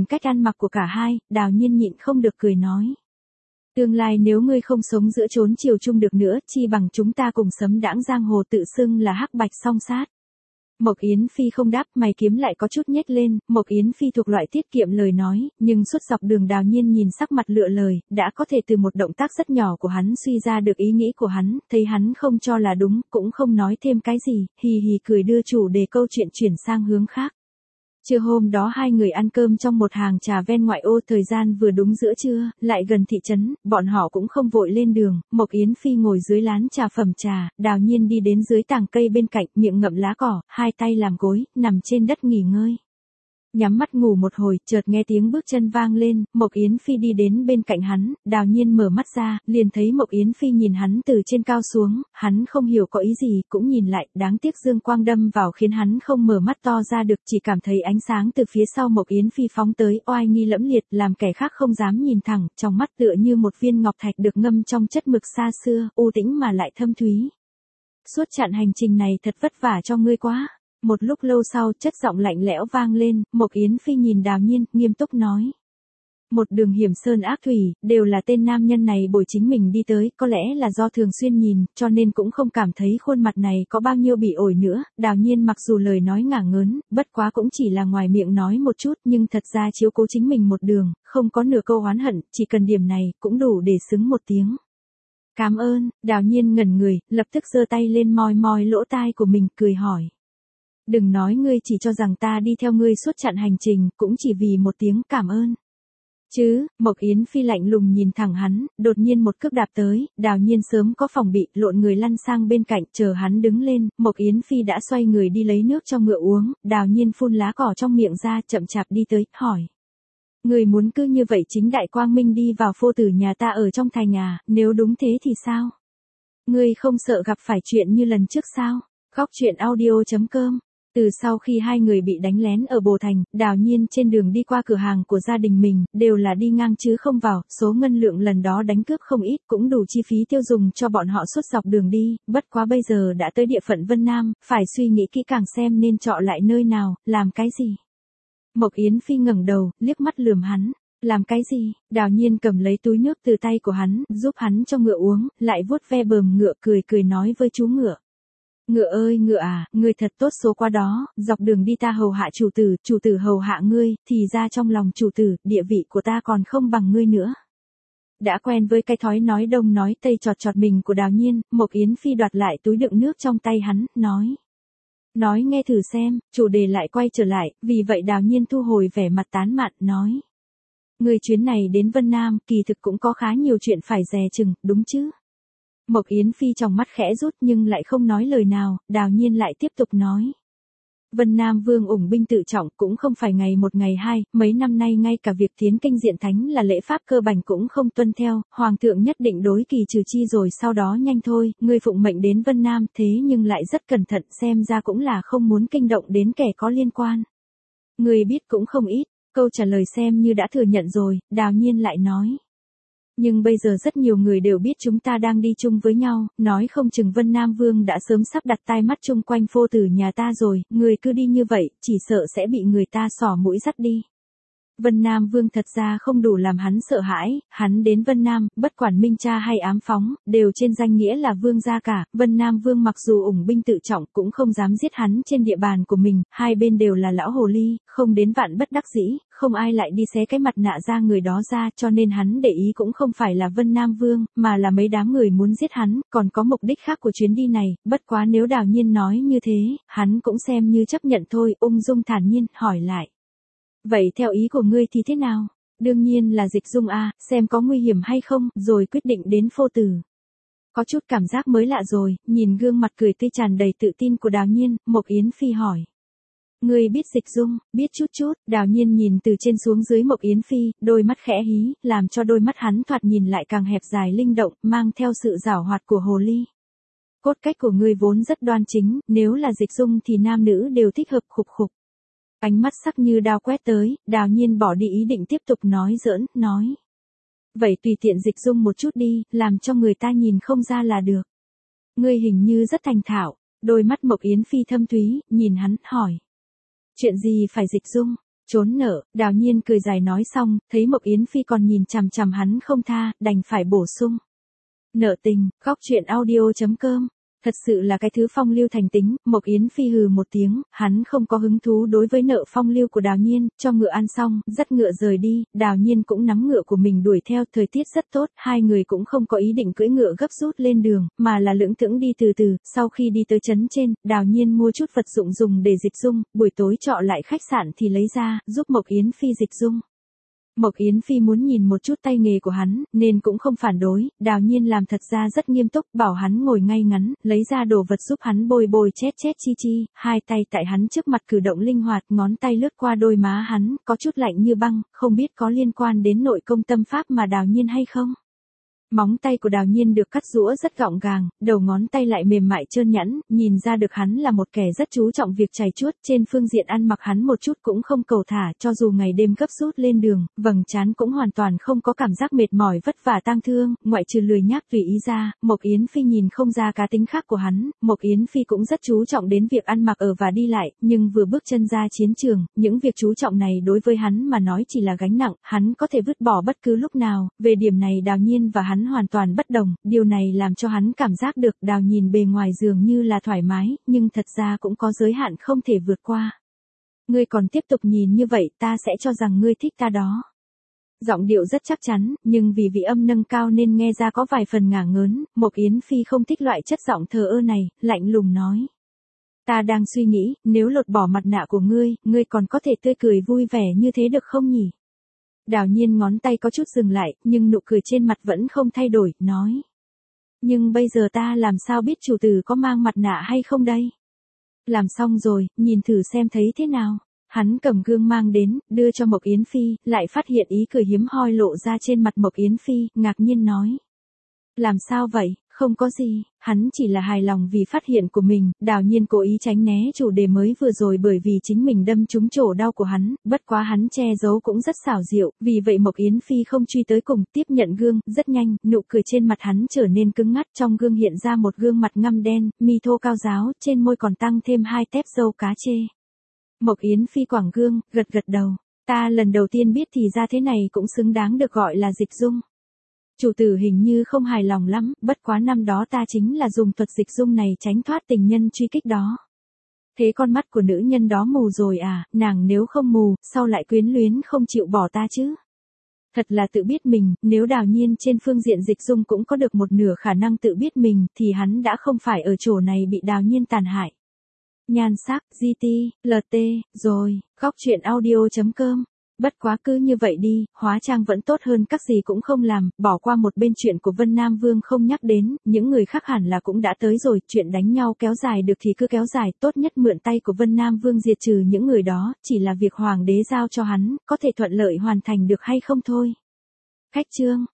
cách ăn mặc của cả hai, Đào Nhiên nhịn không được cười nói. Tương lai nếu ngươi không sống giữa chốn chiều chung được nữa, chi bằng chúng ta cùng sấm đãng giang hồ tự xưng là hắc bạch song sát. Mộc Yến Phi không đáp, mày kiếm lại có chút nhếch lên. Mộc Yến Phi thuộc loại tiết kiệm lời nói, nhưng suốt dọc đường Đào Nhiên nhìn sắc mặt lựa lời, đã có thể từ một động tác rất nhỏ của hắn suy ra được ý nghĩ của hắn, thấy hắn không cho là đúng, cũng không nói thêm cái gì, hì hì cười đưa chủ đề câu chuyện chuyển sang hướng khác. Trưa hôm đó hai người ăn cơm trong một hàng trà ven ngoại ô, thời gian vừa đúng giữa trưa, lại gần thị trấn, bọn họ cũng không vội lên đường. Mộc Yến Phi ngồi dưới lán trà phẩm trà, Đào Nhiên đi đến dưới tàng cây bên cạnh, miệng ngậm lá cỏ, hai tay làm gối, nằm trên đất nghỉ ngơi. Nhắm mắt ngủ một hồi, chợt nghe tiếng bước chân vang lên, Mộc Yến Phi đi đến bên cạnh hắn, Đào Nhiên mở mắt ra, liền thấy Mộc Yến Phi nhìn hắn từ trên cao xuống, hắn không hiểu có ý gì, cũng nhìn lại, đáng tiếc dương quang đâm vào khiến hắn không mở mắt to ra được, chỉ cảm thấy ánh sáng từ phía sau Mộc Yến Phi phóng tới, oai nghi lẫm liệt, làm kẻ khác không dám nhìn thẳng, trong mắt tựa như một viên ngọc thạch được ngâm trong chất mực xa xưa, u tĩnh mà lại thâm thúy. Suốt chặng hành trình này thật vất vả cho ngươi quá. Một lúc lâu sau, chất giọng lạnh lẽo vang lên, Mộc Yến Phi nhìn Đào Nhiên, nghiêm túc nói. Một đường hiểm sơn ác thủy, đều là tên nam nhân này bồi chính mình đi tới, có lẽ là do thường xuyên nhìn, cho nên cũng không cảm thấy khuôn mặt này có bao nhiêu bị ổi nữa. Đào Nhiên mặc dù lời nói ngả ngớn, bất quá cũng chỉ là ngoài miệng nói một chút, nhưng thật ra chiếu cố chính mình một đường, không có nửa câu oán hận, chỉ cần điểm này, cũng đủ để xứng một tiếng. Cảm ơn. Đào Nhiên ngẩn người, lập tức giơ tay lên moi moi lỗ tai của mình, cười hỏi. Đừng nói ngươi chỉ cho rằng ta đi theo ngươi suốt chặng hành trình, cũng chỉ vì một tiếng cảm ơn. Chứ, Mộc Yến Phi lạnh lùng nhìn thẳng hắn, đột nhiên một cước đạp tới, Đào Nhiên sớm có phòng bị, lộn người lăn sang bên cạnh, chờ hắn đứng lên, Mộc Yến Phi đã xoay người đi lấy nước cho ngựa uống, Đào Nhiên phun lá cỏ trong miệng ra, chậm chạp đi tới, hỏi. Người muốn cứ như vậy chính đại quang minh đi vào phô tử nhà ta ở trong thành à, nếu đúng thế thì sao? Ngươi không sợ gặp phải chuyện như lần trước sao? Góc truyện audio.com. Từ sau khi hai người bị đánh lén ở Bồ Thành, Đào Nhiên trên đường đi qua cửa hàng của gia đình mình, đều là đi ngang chứ không vào, số ngân lượng lần đó đánh cướp không ít, cũng đủ chi phí tiêu dùng cho bọn họ suốt dọc đường đi, bất quá bây giờ đã tới địa phận Vân Nam, phải suy nghĩ kỹ càng xem nên chọn lại nơi nào, làm cái gì. Mộc Yến Phi ngẩng đầu, liếc mắt lườm hắn. Làm cái gì? Đào Nhiên cầm lấy túi nước từ tay của hắn, giúp hắn cho ngựa uống, lại vuốt ve bờm ngựa, cười cười nói với chú ngựa. Ngựa ơi ngựa à, ngươi thật tốt số qua đó, dọc đường đi ta hầu hạ chủ tử hầu hạ ngươi, thì ra trong lòng chủ tử, địa vị của ta còn không bằng ngươi nữa. Đã quen với cái thói nói đông nói tây chọt chọt mình của Đào Nhiên, Mộc Yến Phi đoạt lại túi đựng nước trong tay hắn, nói. Nói nghe thử xem, chủ đề lại quay trở lại, vì vậy Đào Nhiên thu hồi vẻ mặt tán mạn, nói. Người chuyến này đến Vân Nam, kỳ thực cũng có khá nhiều chuyện phải dè chừng, đúng chứ? Mộc Yến Phi trong mắt khẽ rút nhưng lại không nói lời nào, Đào Nhiên lại tiếp tục nói. Vân Nam Vương ủng binh tự trọng cũng không phải ngày một ngày hai, mấy năm nay ngay cả việc tiến kinh diện thánh là lễ pháp cơ bản cũng không tuân theo, Hoàng thượng nhất định đối kỳ trừ chi rồi sau đó nhanh thôi, ngươi phụng mệnh đến Vân Nam thế nhưng lại rất cẩn thận, xem ra cũng là không muốn kinh động đến kẻ có liên quan. Ngươi biết cũng không ít, câu trả lời xem như đã thừa nhận rồi, Đào Nhiên lại nói. Nhưng bây giờ rất nhiều người đều biết chúng ta đang đi chung với nhau, nói không chừng Vân Nam Vương đã sớm sắp đặt tai mắt chung quanh phô tử nhà ta rồi, người cứ đi như vậy, chỉ sợ sẽ bị người ta xỏ mũi dắt đi. Vân Nam Vương thật ra không đủ làm hắn sợ hãi, hắn đến Vân Nam, bất quản minh tra hay ám phóng, đều trên danh nghĩa là vương gia cả, Vân Nam Vương mặc dù ủng binh tự trọng cũng không dám giết hắn trên địa bàn của mình, hai bên đều là lão hồ ly, không đến vạn bất đắc dĩ, không ai lại đi xé cái mặt nạ ra người đó ra, cho nên hắn để ý cũng không phải là Vân Nam Vương, mà là mấy đám người muốn giết hắn, còn có mục đích khác của chuyến đi này, bất quá nếu Đào Nhiên nói như thế, hắn cũng xem như chấp nhận thôi, ung dung thản nhiên, hỏi lại. Vậy theo ý của ngươi thì thế nào? Đương nhiên là dịch dung a, xem có nguy hiểm hay không, rồi quyết định đến phô tử. Có chút cảm giác mới lạ rồi, nhìn gương mặt cười tươi tràn đầy tự tin của Đào Nhiên, Mộc Yến Phi hỏi. Ngươi biết dịch dung, biết chút chút, Đào Nhiên nhìn từ trên xuống dưới Mộc Yến Phi, đôi mắt khẽ hí, làm cho đôi mắt hắn thoạt nhìn lại càng hẹp dài linh động, mang theo sự giảo hoạt của hồ ly. Cốt cách của ngươi vốn rất đoan chính, nếu là dịch dung thì nam nữ đều thích hợp khục khục. Ánh mắt sắc như đao quét tới, Đào Nhiên bỏ đi ý định tiếp tục nói giỡn, nói. Vậy tùy tiện dịch dung một chút đi, làm cho người ta nhìn không ra là được. Ngươi hình như rất thành thạo, đôi mắt Mộc Yến Phi thâm thúy, nhìn hắn, hỏi. Chuyện gì phải dịch dung? Trốn nợ, Đào Nhiên cười dài nói xong, thấy Mộc Yến Phi còn nhìn chằm chằm hắn không tha, đành phải bổ sung. Nợ tình, góc truyện audio.com. Thật sự là cái thứ phong lưu thành tính, Mộc Yến Phi hừ một tiếng, hắn không có hứng thú đối với nợ phong lưu của Đào Nhiên, cho ngựa ăn xong, dắt ngựa rời đi, Đào Nhiên cũng nắm ngựa của mình đuổi theo, thời tiết rất tốt, hai người cũng không có ý định cưỡi ngựa gấp rút lên đường, mà là lững thững đi từ từ, sau khi đi tới trấn trên, Đào Nhiên mua chút vật dụng dùng để dịch dung, buổi tối trọ lại khách sạn thì lấy ra, giúp Mộc Yến Phi dịch dung. Mộc Yến Phi muốn nhìn một chút tay nghề của hắn, nên cũng không phản đối, Đào Nhiên làm thật ra rất nghiêm túc, bảo hắn ngồi ngay ngắn, lấy ra đồ vật giúp hắn bôi bôi chét chét chi chi, hai tay tại hắn trước mặt cử động linh hoạt, ngón tay lướt qua đôi má hắn, có chút lạnh như băng, không biết có liên quan đến nội công tâm pháp mà Đào Nhiên hay không. Móng tay của Đào Nhiên được cắt rũa rất gọn gàng, đầu ngón tay lại mềm mại trơn nhẵn, nhìn ra được hắn là một kẻ rất chú trọng việc chải chuốt, trên phương diện ăn mặc hắn một chút cũng không cầu thả, cho dù ngày đêm gấp rút lên đường, vầng trán cũng hoàn toàn không có cảm giác mệt mỏi vất vả tang thương, ngoại trừ lười nhác tùy ý ra, Mộc Yến Phi nhìn không ra cá tính khác của hắn, Mộc Yến Phi cũng rất chú trọng đến việc ăn mặc ở và đi lại, nhưng vừa bước chân ra chiến trường, những việc chú trọng này đối với hắn mà nói chỉ là gánh nặng, hắn có thể vứt bỏ bất cứ lúc nào, về điểm này Đào Nhiên và hắn hoàn toàn bất đồng, điều này làm cho hắn cảm giác được Đào nhìn bề ngoài dường như là thoải mái, nhưng thật ra cũng có giới hạn không thể vượt qua. Ngươi còn tiếp tục nhìn như vậy ta sẽ cho rằng ngươi thích ta đó. Giọng điệu rất chắc chắn, nhưng vì vị âm nâng cao nên nghe ra có vài phần ngả ngớn, Mộc Yến Phi không thích loại chất giọng thờ ơ này, lạnh lùng nói. Ta đang suy nghĩ, nếu lột bỏ mặt nạ của ngươi còn có thể tươi cười vui vẻ như thế được không nhỉ? Đào Nhiên ngón tay có chút dừng lại, nhưng nụ cười trên mặt vẫn không thay đổi, nói. Nhưng bây giờ ta làm sao biết chủ tử có mang mặt nạ hay không đây? Làm xong rồi, nhìn thử xem thấy thế nào. Hắn cầm gương mang đến, đưa cho Mộc Yến Phi, lại phát hiện ý cười hiếm hoi lộ ra trên mặt Mộc Yến Phi, ngạc nhiên nói. Làm sao vậy? Không có gì, hắn chỉ là hài lòng vì phát hiện của mình, Đào Nhiên cố ý tránh né chủ đề mới vừa rồi bởi vì chính mình đâm trúng chỗ đau của hắn, bất quá hắn che giấu cũng rất xảo diệu, vì vậy Mộc Yến Phi không truy tới cùng, tiếp nhận gương, rất nhanh, nụ cười trên mặt hắn trở nên cứng ngắt, trong gương hiện ra một gương mặt ngăm đen, mi thô cao ráo, trên môi còn tăng thêm hai tép râu cá chê. Mộc Yến Phi quẳng gương, gật gật đầu, ta lần đầu tiên biết thì ra thế này cũng xứng đáng được gọi là dịch dung. Chủ tử hình như không hài lòng lắm, bất quá năm đó ta chính là dùng thuật dịch dung này tránh thoát tình nhân truy kích đó. Thế con mắt của nữ nhân đó mù rồi à, nàng nếu không mù, sao lại quyến luyến không chịu bỏ ta chứ? Thật là tự biết mình, nếu Đào Nhiên trên phương diện dịch dung cũng có được một nửa khả năng tự biết mình, thì hắn đã không phải ở chỗ này bị Đào Nhiên tàn hại. Nhan sắc, GT, LT, rồi, góc truyện audio.com. Bất quá cứ như vậy đi, hóa trang vẫn tốt hơn các gì cũng không làm, bỏ qua một bên chuyện của Vân Nam Vương không nhắc đến, những người khác hẳn là cũng đã tới rồi, chuyện đánh nhau kéo dài được thì cứ kéo dài, tốt nhất mượn tay của Vân Nam Vương diệt trừ những người đó, chỉ là việc hoàng đế giao cho hắn, có thể thuận lợi hoàn thành được hay không thôi. Khách chương.